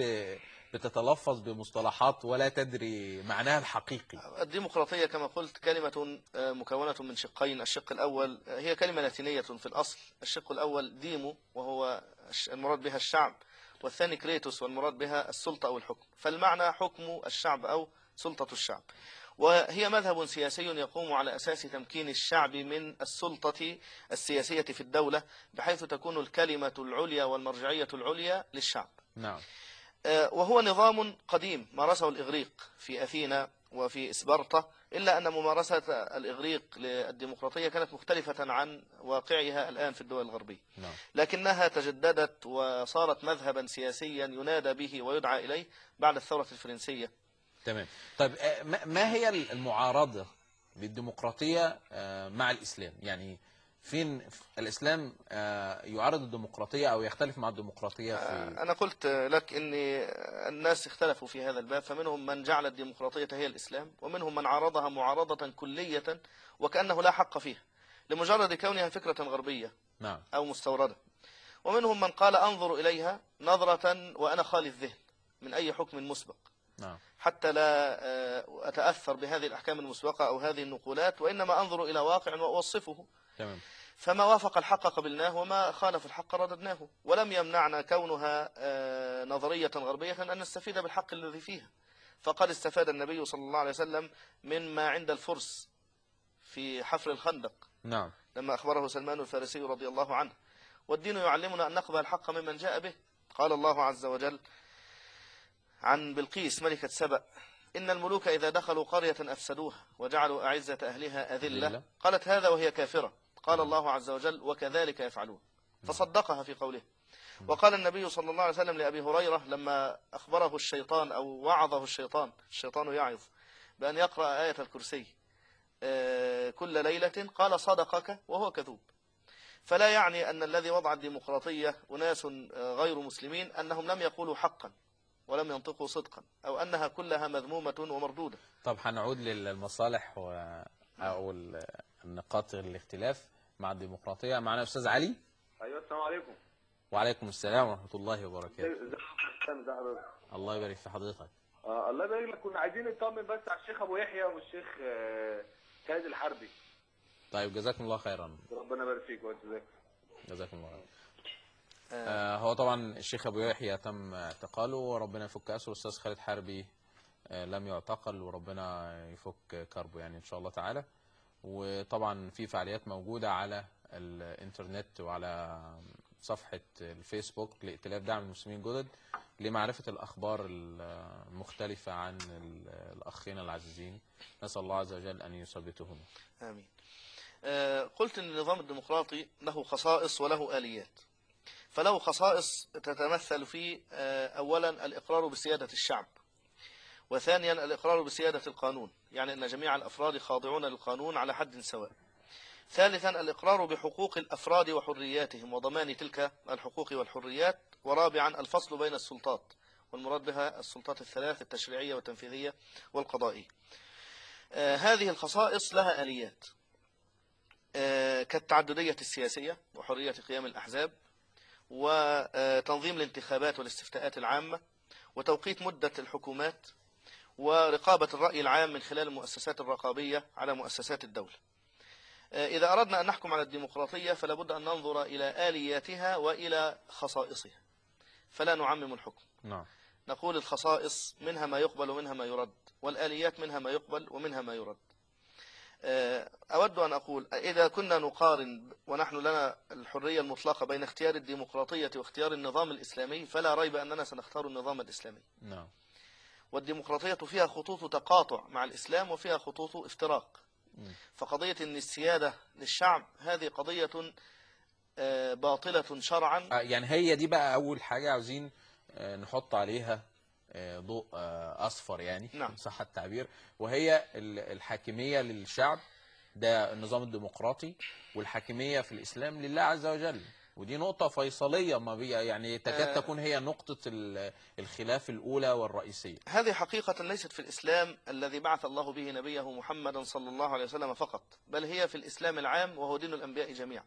بتتلفظ بمصطلحات ولا تدري معناها الحقيقي. الديمقراطية كما قلت كلمة مكونة من شقين، الشق الأول هي كلمة لاتينية في الأصل، الشق الأول ديمو وهو المراد بها الشعب، والثاني كريتوس والمراد بها السلطة أو الحكم، فالمعنى حكم الشعب أو سلطة الشعب، وهي مذهب سياسي يقوم على أساس تمكين الشعب من السلطة السياسية في الدولة بحيث تكون الكلمة العليا والمرجعية العليا للشعب. نعم. وهو نظام قديم مارسه الإغريق في أثينا وفي إسبرطة، إلا أن ممارسة الإغريق للديمقراطية كانت مختلفة عن واقعها الآن في الدول الغربية. نعم. لكنها تجددت وصارت مذهبا سياسيا ينادى به ويدعى إليه بعد الثورة الفرنسية. تمام. طيب ما هي المعارضة للديمقراطية مع الإسلام؟ يعني فين الإسلام يعارض الديمقراطية أو يختلف مع الديمقراطية في... أنا قلت لك أن الناس اختلفوا في هذا الباب، فمنهم من جعل الديمقراطية هي الإسلام، ومنهم من عارضها معارضة كلية وكأنه لا حق فيها لمجرد كونها فكرة غربية. نعم. أو مستوردة، ومنهم من قال أنظر إليها نظرة وأنا خالي الذهن من أي حكم مسبق. نعم. حتى لا أتأثر بهذه الأحكام المسبقة أو هذه النقولات، وإنما أنظر إلى واقع وأوصفه. تمام. فما وافق الحق قبلناه وما خالف الحق رددناه، ولم يمنعنا كونها نظرية غربية أن نستفيد بالحق الذي فيها، فقد استفاد النبي صلى الله عليه وسلم مما عند الفرس في حفر الخندق. نعم. لما أخبره سلمان الفارسي رضي الله عنه. والدين يعلمنا أن نقبل الحق ممن جاء به. قال الله عز وجل عن بلقيس ملكة سبأ: إن الملوك إذا دخلوا قرية أفسدوها وجعلوا أعزة أهلها أذلة. قالت هذا وهي كافرة. قال الله عز وجل: وكذلك يفعلون. فصدقها في قوله. وقال النبي صلى الله عليه وسلم لأبي هريرة لما أخبره الشيطان أو وعظه الشيطان، الشيطان يعظ بأن يقرأ آية الكرسي كل ليلة، قال: صدقك وهو كذوب. فلا يعني أن الذي وضع الديمقراطية أناس غير مسلمين أنهم لم يقولوا حقا ولم ينطقوا صدقا، أو أنها كلها مذمومة ومردودة. طب هنعود للمصالح و... أو النقاط الاختلاف مع الديمقراطية. معنا أستاذ علي. ايوه السلام عليكم. وعليكم السلام ورحمة الله وبركاته. ازي حضرتك؟ الله يبارك في حضرتك. آه الله يبارك لك. كنا عايزين نطمن بس على الشيخ ابو يحيى والشيخ آه خالد الحربي. طيب جزاكم الله خيرا. ربنا يبارك فيك وانت ازيك. جزاكم الله خيرا. آه هو طبعا الشيخ ابو يحيى تم اعتقاله وربنا يفك اسره. الاستاذ خالد حربي آه لم يعتقل وربنا يفك كربه يعني ان شاء الله تعالى. وطبعا في فعاليات موجودة على الانترنت وعلى صفحة الفيسبوك لائتلاف دعم المسلمين جدد لمعرفة الأخبار المختلفة عن الأخين العزيزين. نسأل الله عز وجل أن يثبتهم. آمين. آه قلت أن النظام الديمقراطي له خصائص وله آليات. فله خصائص تتمثل في آه أولا الإقرار بسيادة الشعب، وثانيا الإقرار بسيادة القانون، يعني أن جميع الأفراد خاضعون للقانون على حد سواء. ثالثا الإقرار بحقوق الأفراد وحرياتهم وضمان تلك الحقوق والحريات. ورابعا الفصل بين السلطات، والمراد بها السلطات الثلاث: التشريعية والتنفيذية والقضائية. آه هذه الخصائص لها آليات آه كالتعددية السياسية وحرية قيام الأحزاب وتنظيم الانتخابات والاستفتاءات العامة وتوقيت مدة الحكومات ورقابة الرأي العام من خلال المؤسسات الرقابية على مؤسسات الدولة. إذا أردنا أن نحكم على الديمقراطية فلا بد أن ننظر إلى آلياتها وإلى خصائصها، فلا نعمم الحكم. نعم. نقول الخصائص منها ما يقبل ومنها ما يرد، والآليات منها ما يقبل ومنها ما يرد. أود أن أقول إذا كنا نقارن ونحن لنا الحرية المطلقة بين اختيار الديمقراطية واختيار النظام الإسلامي، فلا ريب أننا سنختار النظام الإسلامي. نعم. والديمقراطية فيها خطوط تقاطع مع الإسلام وفيها خطوط افتراق. فقضية أن السيادة للشعب هذه قضية باطلة شرعا. يعني هي دي بقى أول حاجة عاوزين نحط عليها ضوء أصفر يعني. نعم. صح التعبير. وهي الحاكمية للشعب، ده النظام الديمقراطي، والحاكمية في الإسلام لله عز وجل. ودي نقطة فيصلية ما بي يعني تكاد تكون هي نقطة الخلاف الأولى والرئيسية. هذه حقيقة ليست في الإسلام الذي بعث الله به نبيه محمدا صلى الله عليه وسلم فقط، بل هي في الإسلام العام وهو دين الأنبياء جميعا.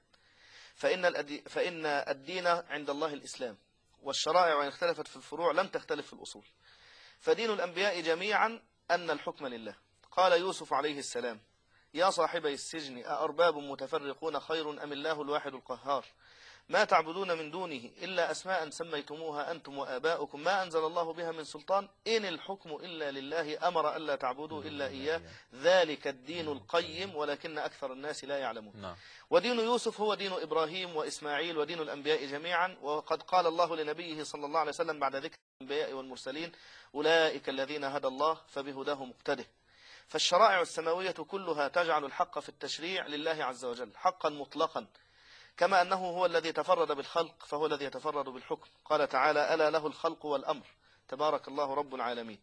فإن فإن الدين عند الله الإسلام، والشرائع وإن اختلفت في الفروع لم تختلف في الأصول. فدين الأنبياء جميعا أن الحكم لله. قال يوسف عليه السلام: يا صاحبي السجن أأرباب متفرقون خير أم الله الواحد القهار ما تعبدون من دونه إلا أسماء سميتموها أنتم وآباؤكم ما أنزل الله بها من سلطان إن الحكم إلا لله أمر ألا تعبدوا إلا إياه ذلك الدين القيم ولكن أكثر الناس لا يعلمون. ودين يوسف هو دين إبراهيم وإسماعيل ودين الأنبياء جميعا. وقد قال الله لنبيه صلى الله عليه وسلم بعد ذكر الأنبياء والمرسلين: أولئك الذين هدى الله فبهداه مقتده. فالشرائع السماوية كلها تجعل الحق في التشريع لله عز وجل حقا مطلقا، كما أنه هو الذي تفرد بالخلق فهو الذي يتفرد بالحكم. قال تعالى: ألا له الخلق والأمر تبارك الله رب العالمين.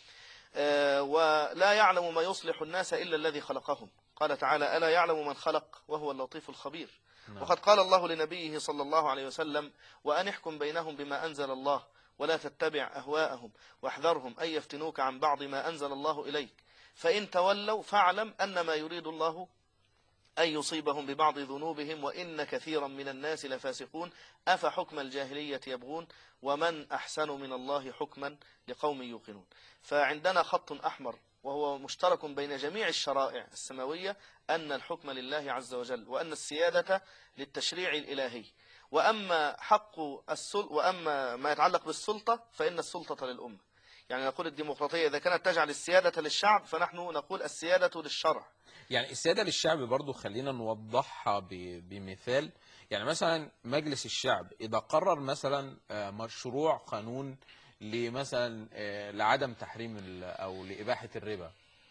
آه ولا يعلم ما يصلح الناس إلا الذي خلقهم. قال تعالى: ألا يعلم من خلق وهو اللطيف الخبير. نعم. وقد قال الله لنبيه صلى الله عليه وسلم: وأن احكم بينهم بما أنزل الله ولا تتبع أهواءهم واحذرهم أن يفتنوك عن بعض ما أنزل الله إليك فإن تولوا فاعلم أنما يريد الله أن يصيبهم ببعض ذنوبهم وإن كثيرا من الناس لفاسقون أفحكم الجاهلية يبغون ومن أحسن من الله حكما لقوم يوقنون. فعندنا خط أحمر وهو مشترك بين جميع الشرائع السماوية أن الحكم لله عز وجل وأن السيادة للتشريع الإلهي. وأما حق السل وأما ما يتعلق بالسلطة فإن السلطة للأمة. يعني نقول الديمقراطية إذا كانت تجعل السيادة للشعب فنحن نقول السيادة للشرع. يعني السيادة للشعب برضو خلينا نوضحها ب- بمثال. يعني مثلا مجلس الشعب إذا قرر مثلا آه، مشروع قانون لمثلا آه، لعدم تحريم ال- أو لإباحة الربا،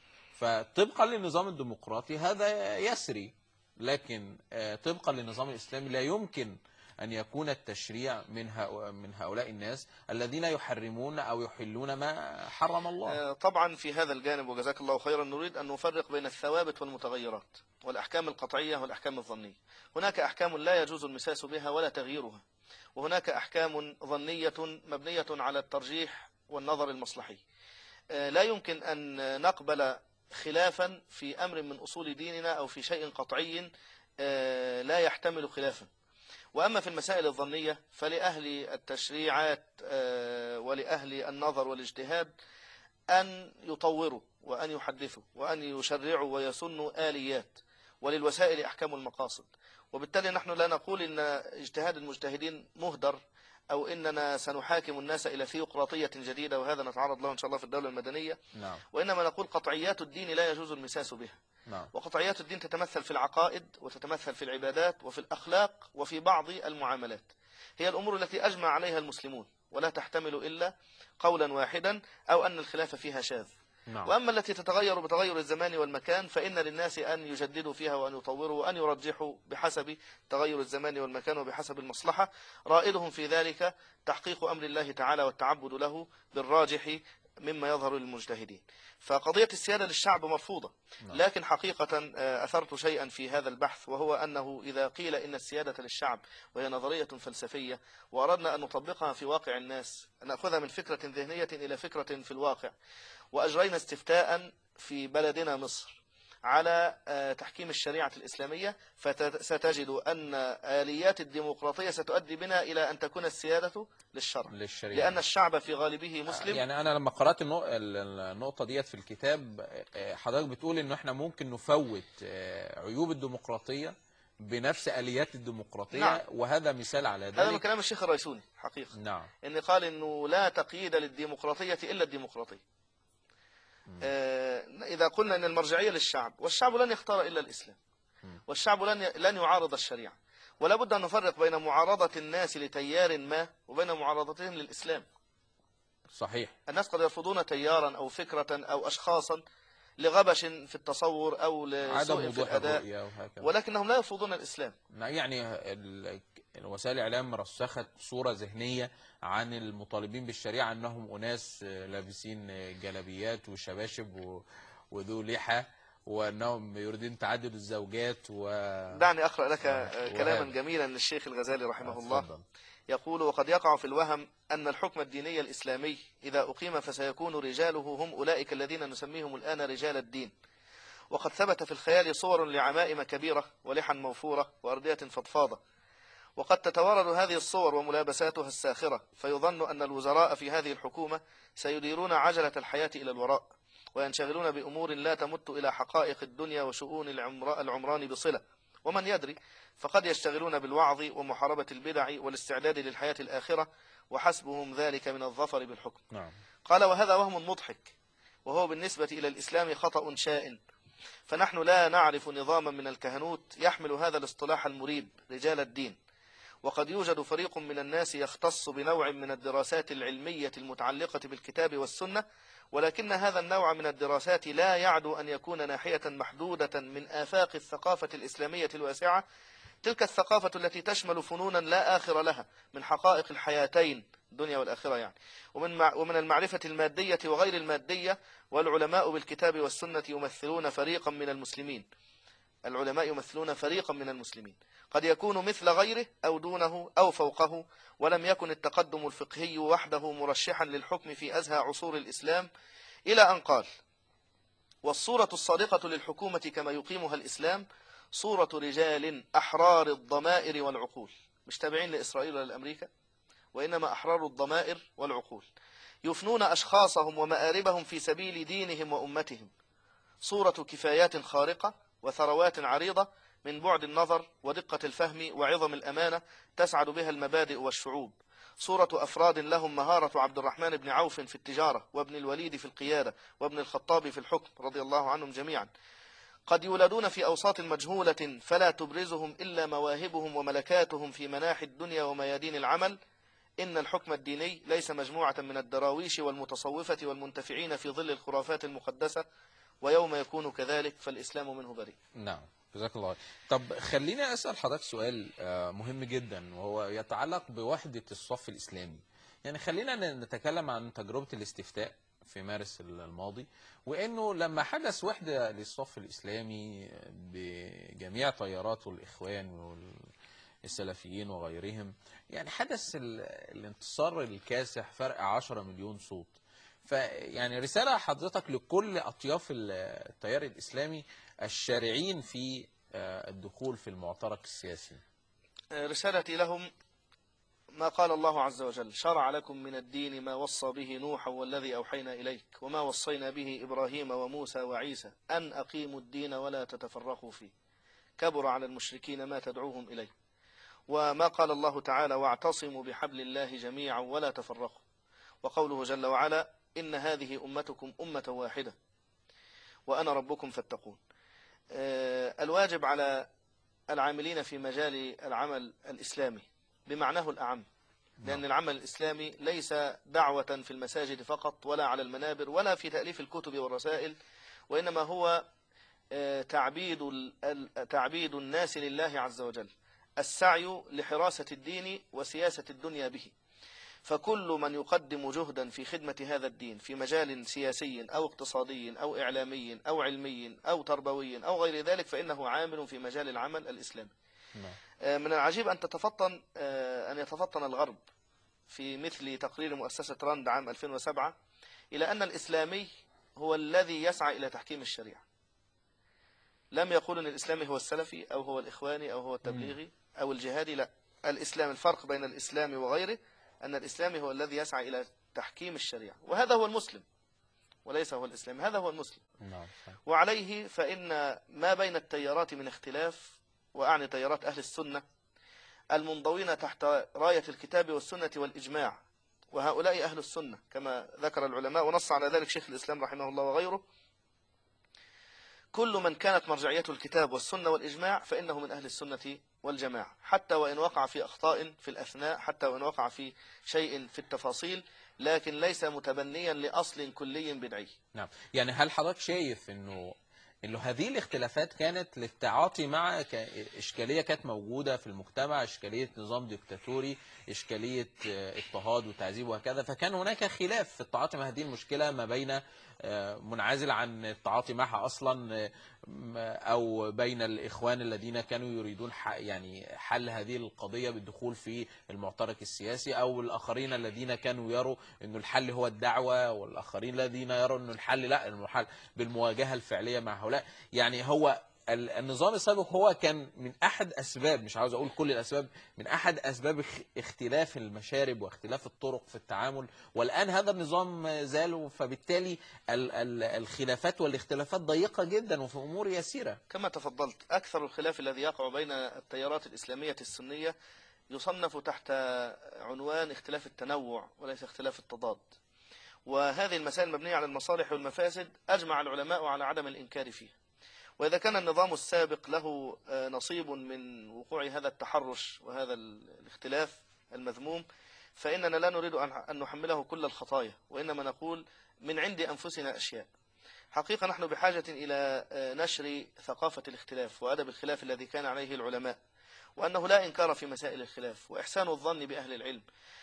فطبقا للنظام الديمقراطي هذا يسري، لكن آه، طبقا للنظام الإسلامي لا يمكن أن يكون التشريع من هؤ- من هؤلاء الناس الذين يحرمون أو يحلون ما حرم الله. آه، طبعا في هذا الجانب وجزاك الله خيرا نريد أن نفرق بين الثوابت والمتغيرات والأحكام القطعية والأحكام الظنية. هناك أحكام لا يجوز المساس بها ولا تغييرها، وهناك أحكام ظنية مبنية على الترجيح والنظر المصلحي. آه، لا يمكن أن نقبل خلافا في أمر من أصول ديننا أو في شيء قطعي آه، لا يحتمل خلافا. وأما في المسائل الظنية فلأهل التشريعات آه، ولأهل النظر والاجتهاد أن يطوروا وأن يحدثوا وأن يشرعوا ويسنوا آليات، وللوسائل أحكام المقاصد. وبالتالي نحن لا نقول إن اجتهاد المجتهدين مهدر أو إننا سنحاكم الناس إلى ثيوقراطية جديدة، وهذا نتعرض له إن شاء الله في الدولة المدنية. نعم. وإنما نقول قطعيات الدين لا يجوز المساس بها. نعم. وقطعيات الدين تتمثل في العقائد وتتمثل في العبادات وفي الأخلاق وفي بعض المعاملات. هي الأمور التي أجمع عليها المسلمون ولا تحتمل إلا قولا واحدا أو أن الخلاف فيها شاذ. نعم. وأما التي تتغير بتغير الزمان والمكان فإن للناس أن يجددوا فيها وأن يطوروا وأن يرجحوا بحسب تغير الزمان والمكان وبحسب المصلحة. رائدهم في ذلك تحقيق أمر الله تعالى والتعبد له بالراجح مما يظهر للمجتهدين. فقضية السيادة للشعب مرفوضة. نعم. لكن حقيقة أثرت شيئا في هذا البحث، وهو أنه إذا قيل إن السيادة للشعب وهي نظرية فلسفية وأردنا أن نطبقها في واقع الناس، نأخذها من فكرة ذهنية إلى فكرة في الواقع، وأجرينا استفتاء في بلدنا مصر على تحكيم الشريعة الإسلامية، فستجد أن آليات الديمقراطية ستؤدي بنا إلى أن تكون السيادة للشرع، للشريعة. لأن الشعب في غالبه مسلم. يعني أنا لما قرأت النق- النقطة ديت في الكتاب، آه، حضرتك بتقول إنه إحنا ممكن نفوت آه، عيوب الديمقراطية بنفس آليات الديمقراطية. نعم. وهذا مثال على هذا من ذلك. كلام الشيخ الريسوني حقيقة. نعم. إن قال إنه لا تقييد للديمقراطية إلا الديمقراطية. آه إذا قلنا إن المرجعية للشعب، والشعب لن يختار إلا الإسلام، والشعب لن ي- لن يعارض الشريعة، ولا بد أن نفرق بين معارضة الناس لتيار ما وبين معارضتهم للإسلام. صحيح. الناس قد يرفضون تيارا أو فكرة أو أشخاصا لغبش في التصور أو عدم لسوء في وضوح الأداء، الرؤية وهكذا. ولكنهم لا يرفضون الإسلام. يعني ال- وسائل الإعلام رسخت صورة ذهنية عن المطالبين بالشريعة أنهم أناس لابسين جلابيات وشباشب و- وذو لحى، وأنهم يريدون تعدد الزوجات و... دعني أقرأ لك آه، كلاما وهذا. جميلا للشيخ الغزالي رحمه الله. اتفضل. يقول: وقد يقع في الوهم أن الحكم الديني الإسلامي إذا أقيم فسيكون رجاله هم أولئك الذين نسميهم الآن رجال الدين. وقد ثبت في الخيال صور لعمائم كبيرة ولحى موفورة وأردية فضفاضة، وقد تتوارد هذه الصور وملابساتها الساخرة، فيظن أن الوزراء في هذه الحكومة سيديرون عجلة الحياة إلى الوراء، وينشغلون بأمور لا تمت إلى حقائق الدنيا وشؤون العمر- العمران بصلة. ومن يدري، فقد يشتغلون بالوعظ ومحاربة البدع والاستعداد للحياة الآخرة، وحسبهم ذلك من الظفر بالحكم. نعم. قال: وهذا وهم مضحك، وهو بالنسبة إلى الإسلام خطأ شائن، فنحن لا نعرف نظاما من الكهنوت يحمل هذا الاصطلاح المريب رجال الدين. وقد يوجد فريق من الناس يختص بنوع من الدراسات العلمية المتعلقة بالكتاب والسنة، ولكن هذا النوع من الدراسات لا يعدو أن يكون ناحية محدودة من آفاق الثقافة الإسلامية الواسعة، تلك الثقافة التي تشمل فنونا لا آخر لها من حقائق الحياتين الدنيا والآخرة يعني، ومن مع ومن المعرفة المادية وغير المادية. والعلماء بالكتاب والسنة يمثلون فريقا من المسلمين. العلماء يمثلون فريقا من المسلمين قد يكون مثل غيره أو دونه أو فوقه، ولم يكن التقدم الفقهي وحده مرشحا للحكم في أزهى عصور الإسلام، إلى أن قال: والصورة الصادقة للحكومة كما يقيمها الإسلام صورة رجال أحرار الضمائر والعقول، مش تابعين لإسرائيل ولا لأمريكا، وإنما أحرار الضمائر والعقول، يفنون أشخاصهم ومآربهم في سبيل دينهم وأمتهم. صورة كفايات خارقة وثروات عريضة من بعد النظر ودقة الفهم وعظم الأمانة تسعد بها المبادئ والشعوب. صورة أفراد لهم مهارة عبد الرحمن بن عوف في التجارة، وابن الوليد في القيادة، وابن الخطاب في الحكم رضي الله عنهم جميعا. قد يولدون في أوساط مجهولة فلا تبرزهم إلا مواهبهم وملكاتهم في مناحي الدنيا وميادين العمل. إن الحكم الديني ليس مجموعة من الدراويش والمتصوفة والمنتفعين في ظل الخرافات المقدسة، ويوم يكون كذلك فالإسلام منه بريء. نعم، جزاك الله. طب خليني أسأل حضرتك سؤال مهم جدا، وهو يتعلق بوحدة الصف الإسلامي. يعني خلينا نتكلم عن تجربة الاستفتاء في مارس الماضي، وإنه لما حدث وحدة للصف الإسلامي بجميع تياراته، الإخوان والسلفيين وغيرهم، يعني حدث الانتصار الكاسح، فرق عشرة مليون صوت. فيعني رسالة حضرتك لكل أطياف التيار الإسلامي الشارعين في الدخول في المعترك السياسي. رسالتي لهم ما قال الله عز وجل: شرع لكم من الدين ما وصى به نوحا والذي أوحينا إليك وما وصينا به إبراهيم وموسى وعيسى أن أقيموا الدين ولا تتفرقوا فيه، كبر على المشركين ما تدعوهم إليه. وما قال الله تعالى: واعتصموا بحبل الله جميعا ولا تفرقوا. وقوله جل وعلا: إن هذه أمتكم أمة واحدة وأنا ربكم فاتقون. الواجب على العاملين في مجال العمل الإسلامي بمعناه الأعم، لأن العمل الإسلامي ليس دعوة في المساجد فقط ولا على المنابر ولا في تأليف الكتب والرسائل، وإنما هو تعبيد تعبيد الناس لله عز وجل، السعي لحراسة الدين وسياسة الدنيا به. فكل من يقدم جهدا في خدمة هذا الدين في مجال سياسي أو اقتصادي أو إعلامي أو علمي أو تربوي أو غير ذلك فإنه عامل في مجال العمل الإسلامي. من العجيب أن تتفطن أن يتفطن الغرب في مثل تقرير مؤسسة راند عام ألفين وسبعة إلى أن الإسلامي هو الذي يسعى إلى تحكيم الشريعة. لم يقول أن الإسلامي هو السلفي أو هو الإخواني أو هو التبليغي أو الجهادي، لا، الإسلام، الفرق بين الإسلام وغيره أن الإسلامي هو الذي يسعى إلى تحكيم الشريعة، وهذا هو المسلم وليس هو الإسلام، هذا هو المسلم. وعليه فإن ما بين التيارات من اختلاف، وأعني تيارات أهل السنة المنضوين تحت راية الكتاب والسنة والإجماع، وهؤلاء أهل السنة كما ذكر العلماء ونص على ذلك شيخ الإسلام رحمه الله وغيره، كل من كانت مرجعيته الكتاب والسنة والإجماع فإنه من أهل السنة والجماعة، حتى وإن وقع في أخطاء في الأثناء، حتى وإن وقع في شيء في التفاصيل، لكن ليس متبنيا لأصل كلي بدعي. نعم، يعني هل حضرتك شايف أنه إنه هذه الاختلافات كانت للتعاطي مع إشكالية كانت موجودة في المجتمع، إشكالية نظام ديكتاتوري، إشكالية اضطهاد وتعذيب وهكذا، فكان هناك خلاف في التعاطي مع هذه المشكلة ما بين منعزل عن التعاطي معها أصلا أو بين الإخوان الذين كانوا يريدون يعني حل هذه القضية بالدخول في المعترك السياسي، أو الآخرين الذين كانوا يروا أن الحل هو الدعوة، والآخرين الذين يروا أن الحل لا، الحل بالمواجهة الفعلية مع هؤلاء. يعني هو النظام السابق هو كان من أحد أسباب، مش عاوز أقول كل الأسباب، من أحد أسباب اختلاف المشارب واختلاف الطرق في التعامل، والآن هذا النظام زال، فبالتالي الخلافات والاختلافات ضيقة جدا وفي أمور يسيرة. كما تفضلت، أكثر الخلاف الذي يقع بين التيارات الإسلامية السنية يصنف تحت عنوان اختلاف التنوع وليس اختلاف التضاد، وهذه المسائل المبنية على المصالح والمفاسد أجمع العلماء على عدم الإنكار فيها. وإذا كان النظام السابق له نصيب من وقوع هذا التحرش وهذا الاختلاف المذموم، فإننا لا نريد أن نحمله كل الخطايا، وإنما نقول من عند أنفسنا أشياء. حقيقة نحن بحاجة إلى نشر ثقافة الاختلاف وأدب الخلاف الذي كان عليه العلماء، وأنه لا إنكار في مسائل الخلاف، وإحسان الظن بأهل العلم،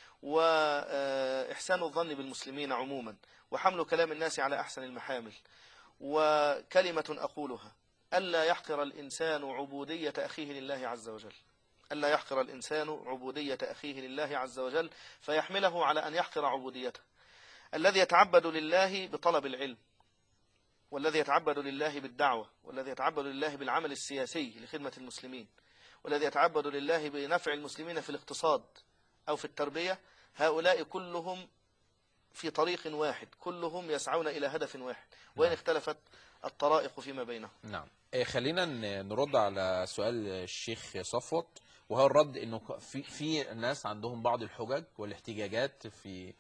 وإحسان الظن بالمسلمين عموما، وحمل كلام الناس على أحسن المحامل. وكلمة أقولها: ألا يحقر الإنسان عبودية أخيه لله عز وجل، ألا يحقر الإنسان عبودية أخيه لله عز وجل فيحمله على أن يحقر عبوديته. الذي يتعبد لله بطلب العلم، والذي يتعبد لله بالدعوة، والذي يتعبد لله بالعمل السياسي لخدمة المسلمين، والذي يتعبد لله بنفع المسلمين في الاقتصاد أو في التربية، هؤلاء كلهم في طريق واحد، كلهم يسعون إلى هدف واحد، وإن اختلفت الطرائق فيما بينهم. نعم. خلينا نرد على سؤال الشيخ صفوت، وهو الرد انه في في ناس عندهم بعض الحجج والاحتجاجات في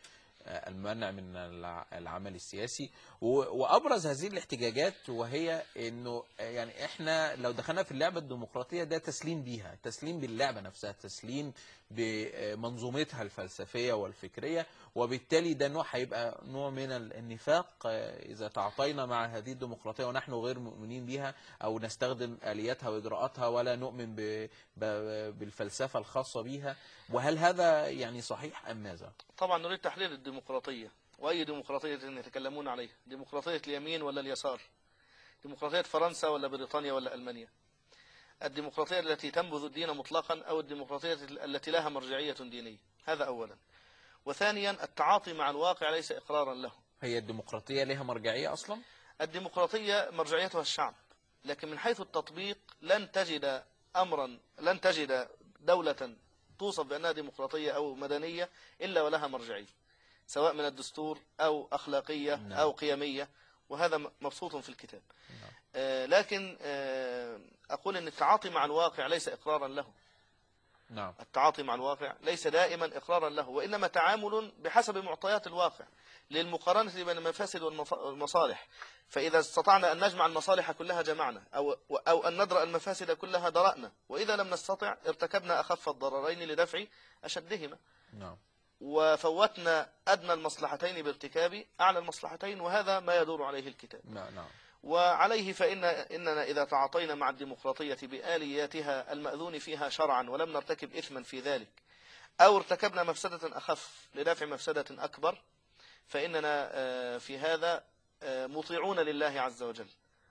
المنع من العمل السياسي. وأبرز هذه الاحتجاجات وهي أنه يعني إحنا لو دخلنا في اللعبة الديمقراطية ده تسليم بيها، تسليم باللعبة نفسها، تسليم بمنظومتها الفلسفية والفكرية، وبالتالي ده نوع هيبقى نوع من النفاق إذا تعاطينا مع هذه الديمقراطية ونحن غير مؤمنين بها أو نستخدم آلياتها وإجراءاتها ولا نؤمن بالفلسفة الخاصة بها. وهل هذا يعني صحيح أم ماذا؟ طبعا نريد تحليل الديمقراطية، وأي ديمقراطية يتكلمون عليها، ديمقراطية اليمين ولا اليسار، ديمقراطية فرنسا ولا بريطانيا ولا ألمانيا، الديمقراطية التي تنبذ الدين مطلقا أو الديمقراطية التي لها مرجعية دينية. هذا أولا. وثانيا التعاطي مع الواقع ليس إقرارا له. هي الديمقراطية لها مرجعية أصلا؟ الديمقراطية مرجعيتها الشعب، لكن من حيث التطبيق لن تجد أمرا، لن تجد دولة توصف بأنها ديمقراطية أو مدنية إلا ولها مرجعية، سواء من الدستور أو أخلاقية نعم. أو قيمية، وهذا مبسوط في الكتاب. نعم. آه لكن آه أقول أن التعاطي مع الواقع ليس إقرارا له. نعم. التعاطي مع الواقع ليس دائما إقرارا له، وإنما تعامل بحسب معطيات الواقع للمقارنة بين المفاسد والمصالح. فإذا استطعنا أن نجمع المصالح كلها جمعنا، أو, أو أن ندرأ المفاسد كلها درأنا، وإذا لم نستطع ارتكبنا أخف الضررين لدفع أشدهما. نعم. وفوتنا أدنى المصلحتين بارتكاب أعلى المصلحتين، وهذا ما يدور عليه الكتاب. نعم. نعم. وعليه فإن إننا إذا تعاطينا مع الديمقراطية بآلياتها المأذون فيها شرعا ولم نرتكب إثما في ذلك، أو ارتكبنا مفسدة أخف لدفع مفسدة أكبر، فإننا في هذا مطيعون لله عز وجل،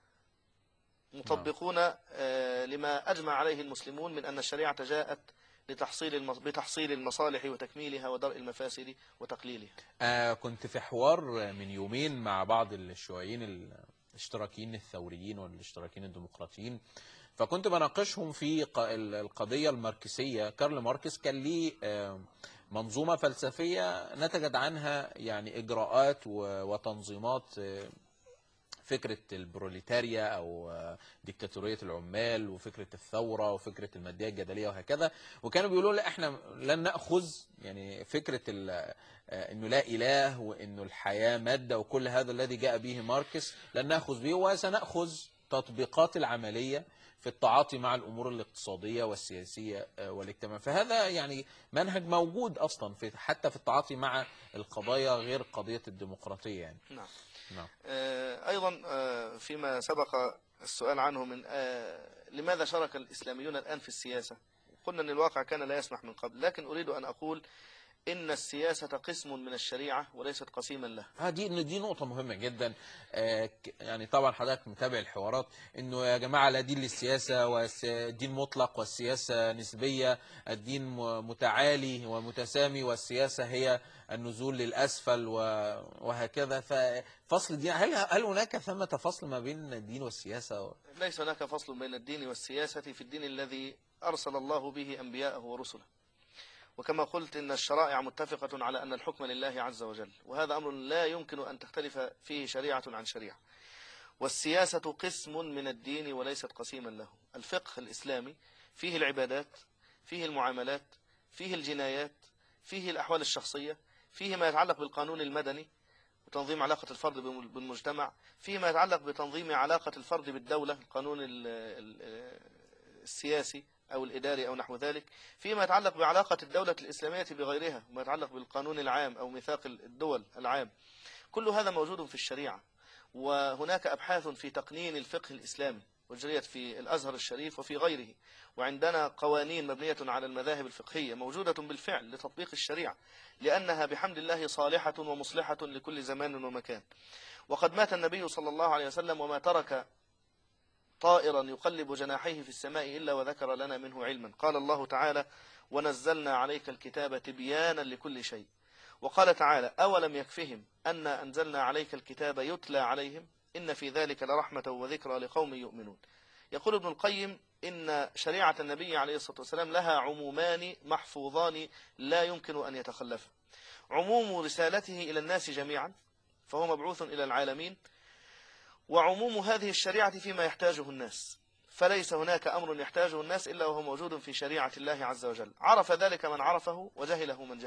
مطبقون لما أجمع عليه المسلمون من أن الشريعة جاءت لتحصيل بتحصيل المصالح وتكميلها ودرء المفاسد وتقليلها. آه كنت في حوار من يومين مع بعض الشيوعيين الاشتراكيين الثوريين والاشتراكيين الديمقراطيين، فكنت بناقشهم في القضية الماركسية. كارل ماركس كان ليه منظومة فلسفية نتجت عنها يعني إجراءات وتنظيمات، فكرة البروليتاريا أو ديكتاتورية العمال، وفكرة الثورة، وفكرة المادية الجدلية، وهكذا. وكانوا بيقولوا لا احنا لن نأخذ يعني فكرة انه لا إله وانه الحياة مادة وكل هذا الذي جاء به ماركس لن نأخذ به، وسنأخذ تطبيقات العملية في التعاطي مع الأمور الاقتصادية والسياسية والاجتماعية. فهذا يعني منهج موجود أصلا في حتى في التعاطي مع القضايا غير قضية الديمقراطية يعني. نعم. نعم. أيضا فيما سبق السؤال عنه من لماذا شارك الإسلاميون الآن في السياسة؟ قلنا أن الواقع كان لا يسمح من قبل، لكن أريد أن أقول إن السياسة قسم من الشريعة وليست قسيما لها. اه دي دي نقطة مهمة جدا. آه يعني طبعا حضرتك متابع الحوارات انه يا جماعة لا دين للسياسة، والدين مطلق والسياسة نسبية، الدين متعالي ومتسامي والسياسة هي النزول للأسفل وهكذا. ففصل الدين، هل هل هناك ثمة فصل ما بين الدين والسياسة؟ ليس هناك فصل بين الدين والسياسة في الدين الذي أرسل الله به أنبياءه ورسله. وكما قلت إن الشرائع متفقة على أن الحكم لله عز وجل، وهذا أمر لا يمكن أن تختلف فيه شريعة عن شريعة. والسياسة قسم من الدين وليست قسيما له. الفقه الإسلامي فيه العبادات، فيه المعاملات، فيه الجنايات، فيه الأحوال الشخصية، فيه ما يتعلق بالقانون المدني وتنظيم علاقة الفرد بالمجتمع، فيه ما يتعلق بتنظيم علاقة الفرد بالدولة، القانون السياسي أو الإداري أو نحو ذلك، فيما يتعلق بعلاقة الدولة الإسلامية بغيرها، وما يتعلق بالقانون العام أو ميثاق الدول العام. كل هذا موجود في الشريعة. وهناك أبحاث في تقنين الفقه الإسلامي وجريت في الأزهر الشريف وفي غيره، وعندنا قوانين مبنية على المذاهب الفقهية موجودة بالفعل لتطبيق الشريعة، لأنها بحمد الله صالحة ومصلحة لكل زمان ومكان. وقد مات النبي صلى الله عليه وسلم وما ترك طائرا يقلب جناحيه في السماء إلا وذكر لنا منه علما. قال الله تعالى: ونزلنا عليك الكتاب تبيانا لكل شيء. وقال تعالى: أولم يكفهم أن أنزلنا عليك الكتاب يتلى عليهم إن في ذلك لرحمة وذكرى لقوم يؤمنون. يقول ابن القيم إن شريعة النبي عليه الصلاة والسلام لها عمومان محفوظان لا يمكن أن يتخلفا: عموم رسالته إلى الناس جميعا فهو مبعوث إلى العالمين، وعموم هذه الشريعة فيما يحتاجه الناس، فليس هناك أمر يحتاجه الناس إلا وهو موجود في شريعة الله عز وجل. عرف ذلك من عرفه وجهله من جهله.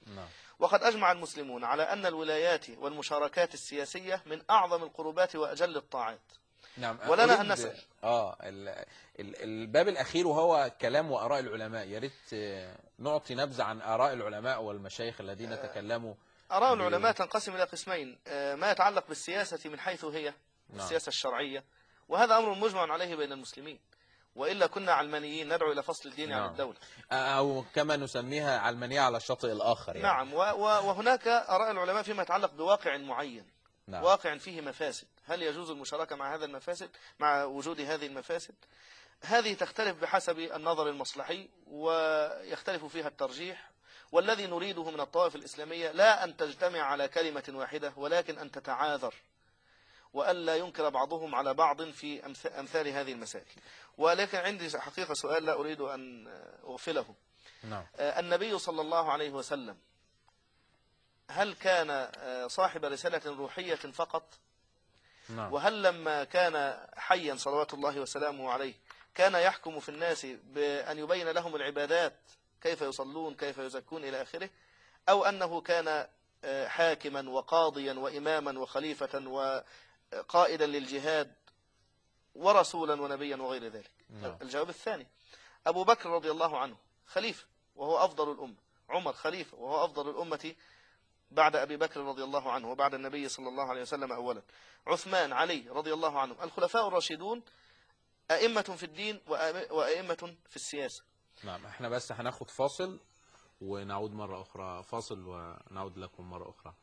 نعم. وقد أجمع المسلمون على أن الولايات والمشاركات السياسية من أعظم القربات وأجل الطاعات. نعم. ولنا أريد- أن نسأل. اه ال- ال- الباب الأخير وهو كلام وآراء العلماء، يا ريت آه، نعطي نبذة عن آراء العلماء والمشايخ الذين تكلموا. آراء ب- العلماء تنقسم إلى قسمين، آه، ما يتعلق بالسياسة من حيث هي نعم. السياسة الشرعية، وهذا أمر مجمع عليه بين المسلمين، وإلا كنا علمانيين ندعو إلى فصل الدين عن نعم. الدولة. أو كما نسميها علمانية على الشاطئ الآخر يعني. نعم. و- و- وهناك آراء العلماء فيما يتعلق بواقع معين، نعم. واقع فيه مفاسد، هل يجوز المشاركة مع هذا المفاسد، مع وجود هذه المفاسد؟ هذه تختلف بحسب النظر المصلحي ويختلف فيها الترجيح، والذي نريده من الطوائف الإسلامية لا أن تجتمع على كلمة واحدة، ولكن أن تتعاذر وألا ينكر بعضهم على بعض في أمث- أمثال هذه المسائل. ولكن عندي حقيقة سؤال لا أريد أن أغفله. نعم. آه، النبي صلى الله عليه وسلم هل كان آه، صاحب رسالة روحية فقط؟ نعم. وهل لما كان حيا صلوات الله وسلامه عليه كان يحكم في الناس بأن يبين لهم العبادات كيف يصلون كيف يزكون إلى آخره، أو أنه كان آه، حاكما وقاضيا وإماما وخليفة وقائدا للجهاد ورسولا ونبيا وغير ذلك؟ نعم. الجواب الثاني. أبو بكر رضي الله عنه خليفة وهو أفضل الأمة، عمر خليفة وهو أفضل الأمة بعد أبي بكر رضي الله عنه وبعد النبي صلى الله عليه وسلم أولا، عثمان، علي رضي الله عنهم، الخلفاء الراشدون أئمة في الدين وأئم- وأئمة في السياسة. نعم. احنا بس هناخد فاصل ونعود مرة أخرى، فاصل ونعود لكم مرة أخرى.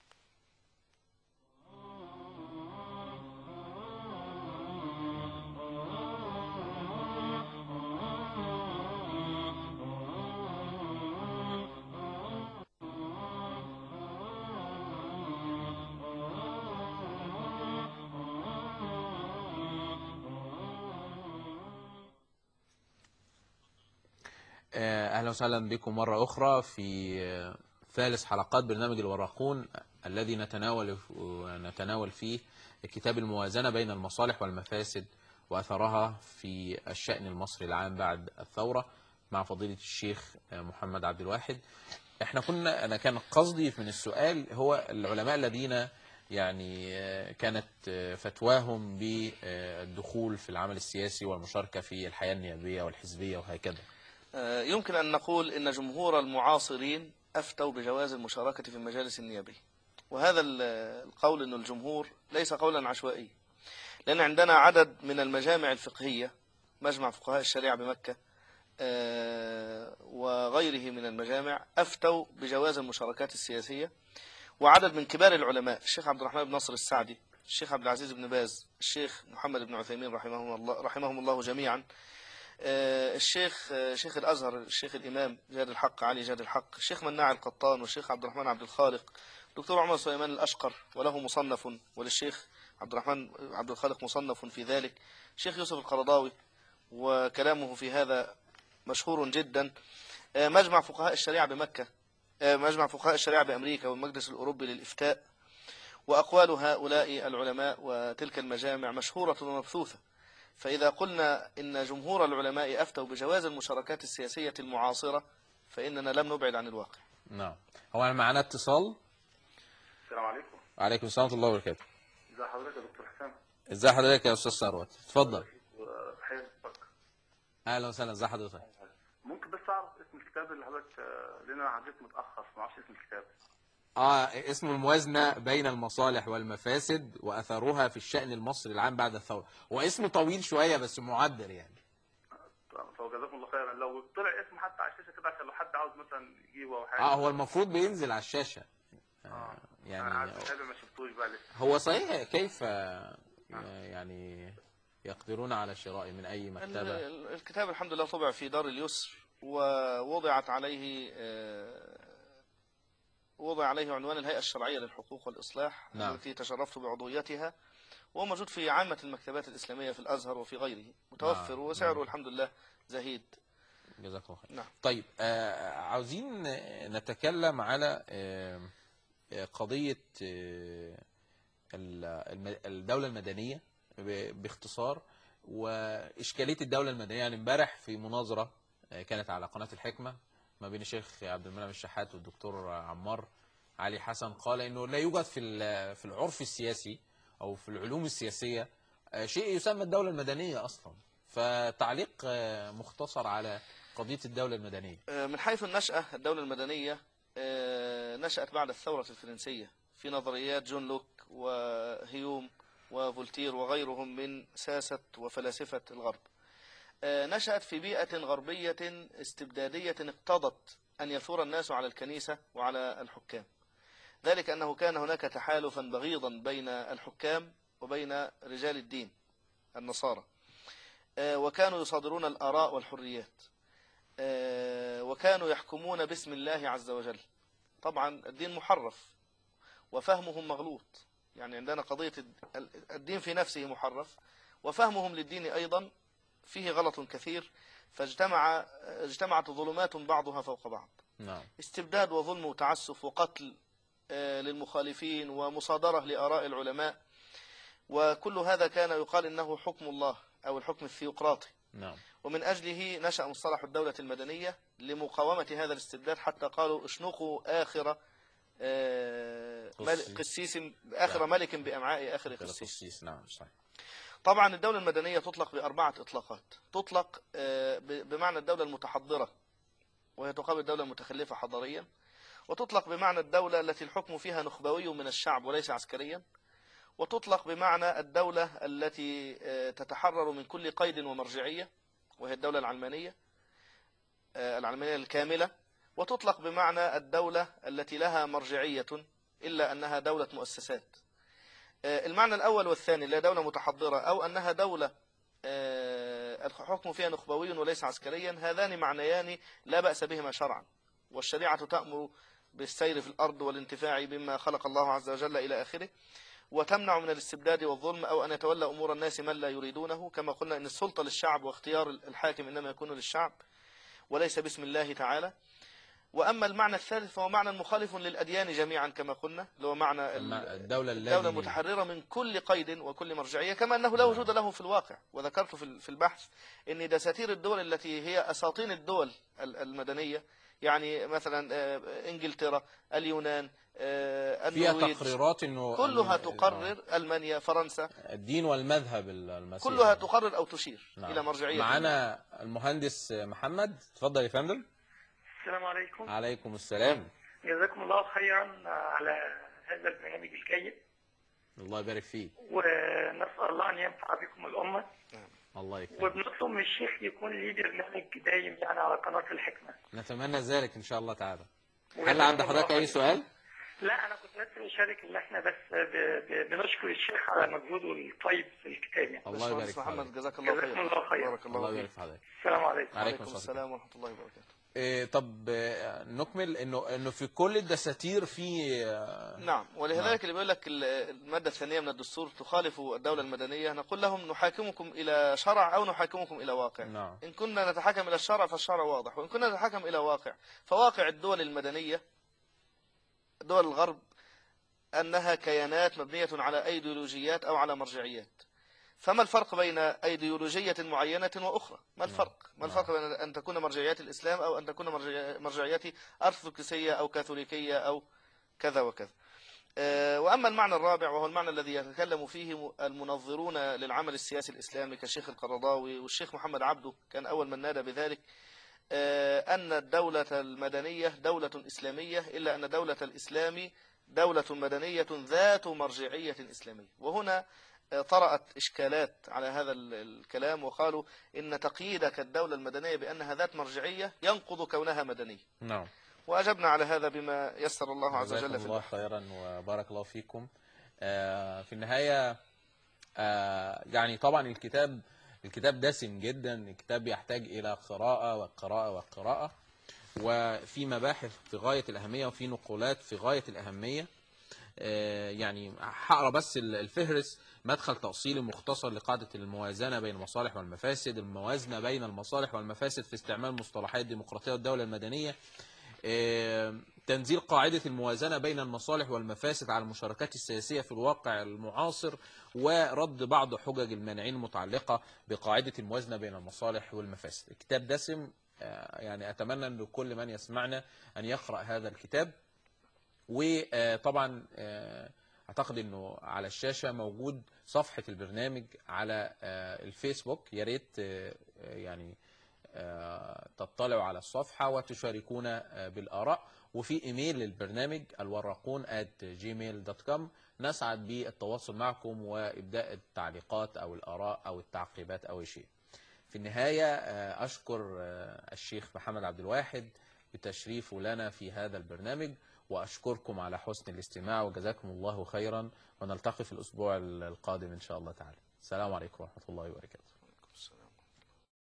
آه، أهلا وسهلا بكم مرة أخرى في آه، ثالث حلقات برنامج الوراقون، الذي نتناول نتناول فيه كتاب الموازنة بين المصالح والمفاسد وأثرها في الشأن المصري العام بعد الثورة، مع فضيلة الشيخ آه، محمد عبد الواحد. احنا كنا أنا كان قصدي من السؤال هو العلماء الذين يعني آه، كانت آه، فتواهم بالدخول في العمل السياسي والمشاركة في الحياة النيابية والحزبية وهكذا. آه، يمكن أن نقول إن جمهور المعاصرين أفتوا بجواز المشاركة في المجالس النيابية، وهذا ال- القول أن الجمهور ليس قولا عشوائي، لأن عندنا عدد من المجامع الفقهية، مجمع فقهاء الشريعة بمكة آه، وغيره من المجامع أفتوا بجواز المشاركات السياسية، وعدد من كبار العلماء، الشيخ عبد الرحمن بن ناصر السعدي، الشيخ عبد العزيز بن باز، الشيخ محمد بن عثيمين رحمهم الله رحمهم الله جميعا، آه، الشيخ آه، شيخ الأزهر الشيخ الإمام جاد الحق علي جاد الحق، الشيخ مناع القطان، والشيخ عبد الرحمن عبد الخالق، دكتور عمر سليمان الأشقر وله مصنف، وللشيخ عبد الرحمن عبد الخالق مصنف في ذلك، الشيخ يوسف القرضاوي وكلامه في هذا مشهور جدا، آه، مجمع فقهاء الشريعة بمكة، آه، مجمع فقهاء الشريعة بأمريكا والمجلس الأوروبي للإفتاء، وأقوال هؤلاء العلماء وتلك المجامع مشهورة ومبثوثة. فإذا قلنا إن جمهور العلماء أفتوا بجواز المشاركات السياسية المعاصرة فإننا لم نبعد عن الواقع. نعم. هو معنا اتصال. السلام عليكم. وعليكم السلام ورحمة الله وبركاته. ازي حضرتك يا دكتور حسام؟ ازي حضرتك يا استاذ ثروت؟ اتفضل. حضرتك اهلا وسهلا. ازي حضرتك؟ ممكن بس اعرف اسم الكتاب اللي حضرتك، لان انا عديت متاخر ما اعرفش اسم الكتاب. اه اسمه الموازنة بين المصالح والمفاسد واثرها في الشأن المصري العام بعد الثورة. هو اسمه طويل شوية بس معدل يعني. طب جزاكم الله خيرا، لو طلع اسم حتى على الشاشه كده عشان لو حد عاوز مثلا يجيبه او حاجه. اه هو المفروض بينزل على الشاشة. اه يعني انا عارف الكتاب ما شفتوش بقى لسه. هو صحيح كيف يعني يقدرون على شرائه من أي مكتبة؟ ال- الكتاب الحمد لله طبع في دار اليسر، ووضعت عليه آه، وضع عليه عنوان الهيئة الشرعية للحقوق والإصلاح، نعم. التي تشرفت بعضويتها، وهو موجود في عامة المكتبات الإسلامية في الأزهر وفي غيره، متوفر، نعم. وسعره نعم. الحمد لله زهيد. جزاك الله خير. نعم. طيب آه عاوزين نتكلم على آه قضية آه الم- الدولة المدنية ب- باختصار، وإشكالية الدولة المدنية. يعني امبارح في مناظرة آه، كانت على قناة الحكمة ما بين الشيخ عبد المنعم الشحات والدكتور عمار علي حسن، قال انه لا يوجد في في العرف السياسي او في العلوم السياسيه شيء يسمى الدوله المدنيه اصلا. فتعليق مختصر على قضيه الدوله المدنيه. من حيث النشأة، الدولة المدنية نشأت بعد الثورة الفرنسية في نظريات جون لوك وهيوم وفولتير وغيرهم من ساسة وفلاسفة الغرب. نشأت في بيئة غربية استبدادية اقتضت أن يثور الناس على الكنيسة وعلى الحكام، ذلك أنه كان هناك تحالفا بغيضا بين الحكام وبين رجال الدين النصارى، وكانوا يصادرون الآراء والحريات، وكانوا يحكمون باسم الله عز وجل. طبعا الدين محرف وفهمهم مغلوط، يعني عندنا قضية الدين في نفسه محرف، وفهمهم للدين أيضا فيه غلط كثير، فاجتمع اجتمعت ظلمات بعضها فوق بعض. نعم. استبداد وظلم وتعسف وقتل للمخالفين ومصادرة لآراء العلماء، وكل هذا كان يقال إنه حكم الله أو الحكم الثيوقراطي. نعم. ومن أجله نشأ مصطلح الدولة المدنية لمقاومة هذا الاستبداد، حتى قالوا اشنقوا آخر قسيس، آخر ملك بأمعاء آخر قسيس. نعم صحيح. طبعا الدولة المدنية تطلق بأربعة إطلاقات. تطلق بمعنى الدولة المتحضرة، وهي تقابل الدولة المتخلفة حضاريا، وتطلق بمعنى الدولة التي الحكم فيها نخبوي من الشعب وليس عسكريا، وتطلق بمعنى الدولة التي تتحرر من كل قيد ومرجعية، وهي الدولة العلمانية العلمانية الكاملة، وتطلق بمعنى الدولة التي لها مرجعية إلا أنها دولة مؤسسات. المعنى الأول والثاني، لا دولة متحضرة أو أنها دولة الحكم فيها نخبوي وليس عسكريا، هذان معنيان لا بأس بهما شرعا، والشريعة تأمر بالسير في الأرض والانتفاع بما خلق الله عز وجل إلى آخره، وتمنع من الاستبداد والظلم أو أن يتولى أمور الناس من لا يريدونه، كما قلنا أن السلطة للشعب واختيار الحاكم إنما يكون للشعب وليس باسم الله تعالى. وأما المعنى الثالث فهو معنى مخالف للأديان جميعا، كما قلنا، اللي هو معنى الدولة, الدولة المتحررة من كل قيد وكل مرجعية، كما أنه لا وجود له في الواقع. وذكرت في البحث أن دساتير الدول التي هي أساطين الدول المدنية، يعني مثلا إنجلترا، اليونان، فيها تقريرات إنه كلها تقرر، ألمانيا، فرنسا، الدين والمذهب المسيحي كلها تقرر أو تشير نعم. إلى مرجعية. معنا المهندس محمد، تفضل يا فندم. السلام عليكم. عليكم السلام. جزاكم الله خيرا على هذا البرنامج الجيد. الله يبارك فيك. ونسأل الله أن ينفع بكم الأمة. الله يكرمك. وبنطلب من الشيخ يكون لي برنامج دايم يعني على قناة الحكمة. نتمنى ذلك إن شاء الله تعالى. هل عند حضرتك أي سؤال؟ لا، أنا كنت بس بشارك إن إحنا بس بنشكر الشيخ على مجهوده الطيب في الكتاب يعني. الله يبارك فيك محمد، جزاك الله خير. الله خير. بارك الله فيك. السلام عليكم. وعليكم السلام ورحمة الله وبركاته. إيه طب نكمل انه انه في كل الدساتير في نعم، ولذلك نعم. اللي بيقول لك المادة الثانية من الدستور تخالف الدولة المدنية، نقول لهم نحاكمكم إلى شرع أو نحاكمكم إلى واقع. نعم. إن كنا نتحكم إلى الشرع فالشرع واضح، وإن كنا نتحكم إلى واقع فواقع الدول المدنية دول الغرب أنها كيانات مبنية على أيديولوجيات أو على مرجعيات. فما الفرق بين أيديولوجية معينة وأخرى؟ ما الفرق؟ ما الفرق بين أن تكون مرجعيات الإسلام أو أن تكون مرجعيات أرثوذكسية أو كاثوليكية أو كذا وكذا. وأما المعنى الرابع وهو المعنى الذي يتكلم فيه المنظرون للعمل السياسي الإسلامي كالشيخ القرضاوي والشيخ محمد عبده، كان أول من نادى بذلك، أن الدولة المدنية دولة إسلامية، إلا أن دولة الإسلام دولة مدنية ذات مرجعية إسلامية. وهنا طرأت إشكالات على هذا الكلام، وقالوا إن تقييدك الدولة المدنية بأنها ذات مرجعية ينقض كونها مدنية. نعم. وأجبنا على هذا بما يسر الله عز وجل في الله خيرا وبارك الله فيكم. آه في النهاية آه يعني طبعا الكتاب الكتاب دسم جدا، الكتاب يحتاج إلى قراءة وقراءة وقراءة، وفي مباحث في غاية الأهمية وفي نقولات في غاية الأهمية. يعني هقرا بس الفهرس: مدخل تأصيلي مختصر لقاعدة الموازنة بين المصالح والمفاسد، الموازنة بين المصالح والمفاسد في استعمال مصطلحات الديمقراطية والدولة المدنية، تنزيل قاعدة الموازنة بين المصالح والمفاسد على المشاركات السياسية في الواقع المعاصر، ورد بعض حجج المانعين المتعلقة بقاعدة الموازنة بين المصالح والمفاسد. الكتاب دسم يعني أتمنى أن كل من يسمعنا أن يقرأ هذا الكتاب. وطبعا أعتقد أنه على الشاشة موجود صفحة البرنامج على الفيسبوك، يا ريت يعني تطلعوا على الصفحة وتشاركونا بالآراء. وفي إيميل للبرنامج الوراقون آت جيميل دوت كوم، نسعد بالتواصل معكم وإبداء التعليقات أو الآراء أو التعقيبات أو شيء. في النهاية أشكر الشيخ محمد عبد الواحد بتشريفه لنا في هذا البرنامج، وأشكركم على حسن الاستماع وجزاكم الله خيرا، ونلتقي في الأسبوع القادم إن شاء الله تعالى. السلام عليكم ورحمة الله وبركاته.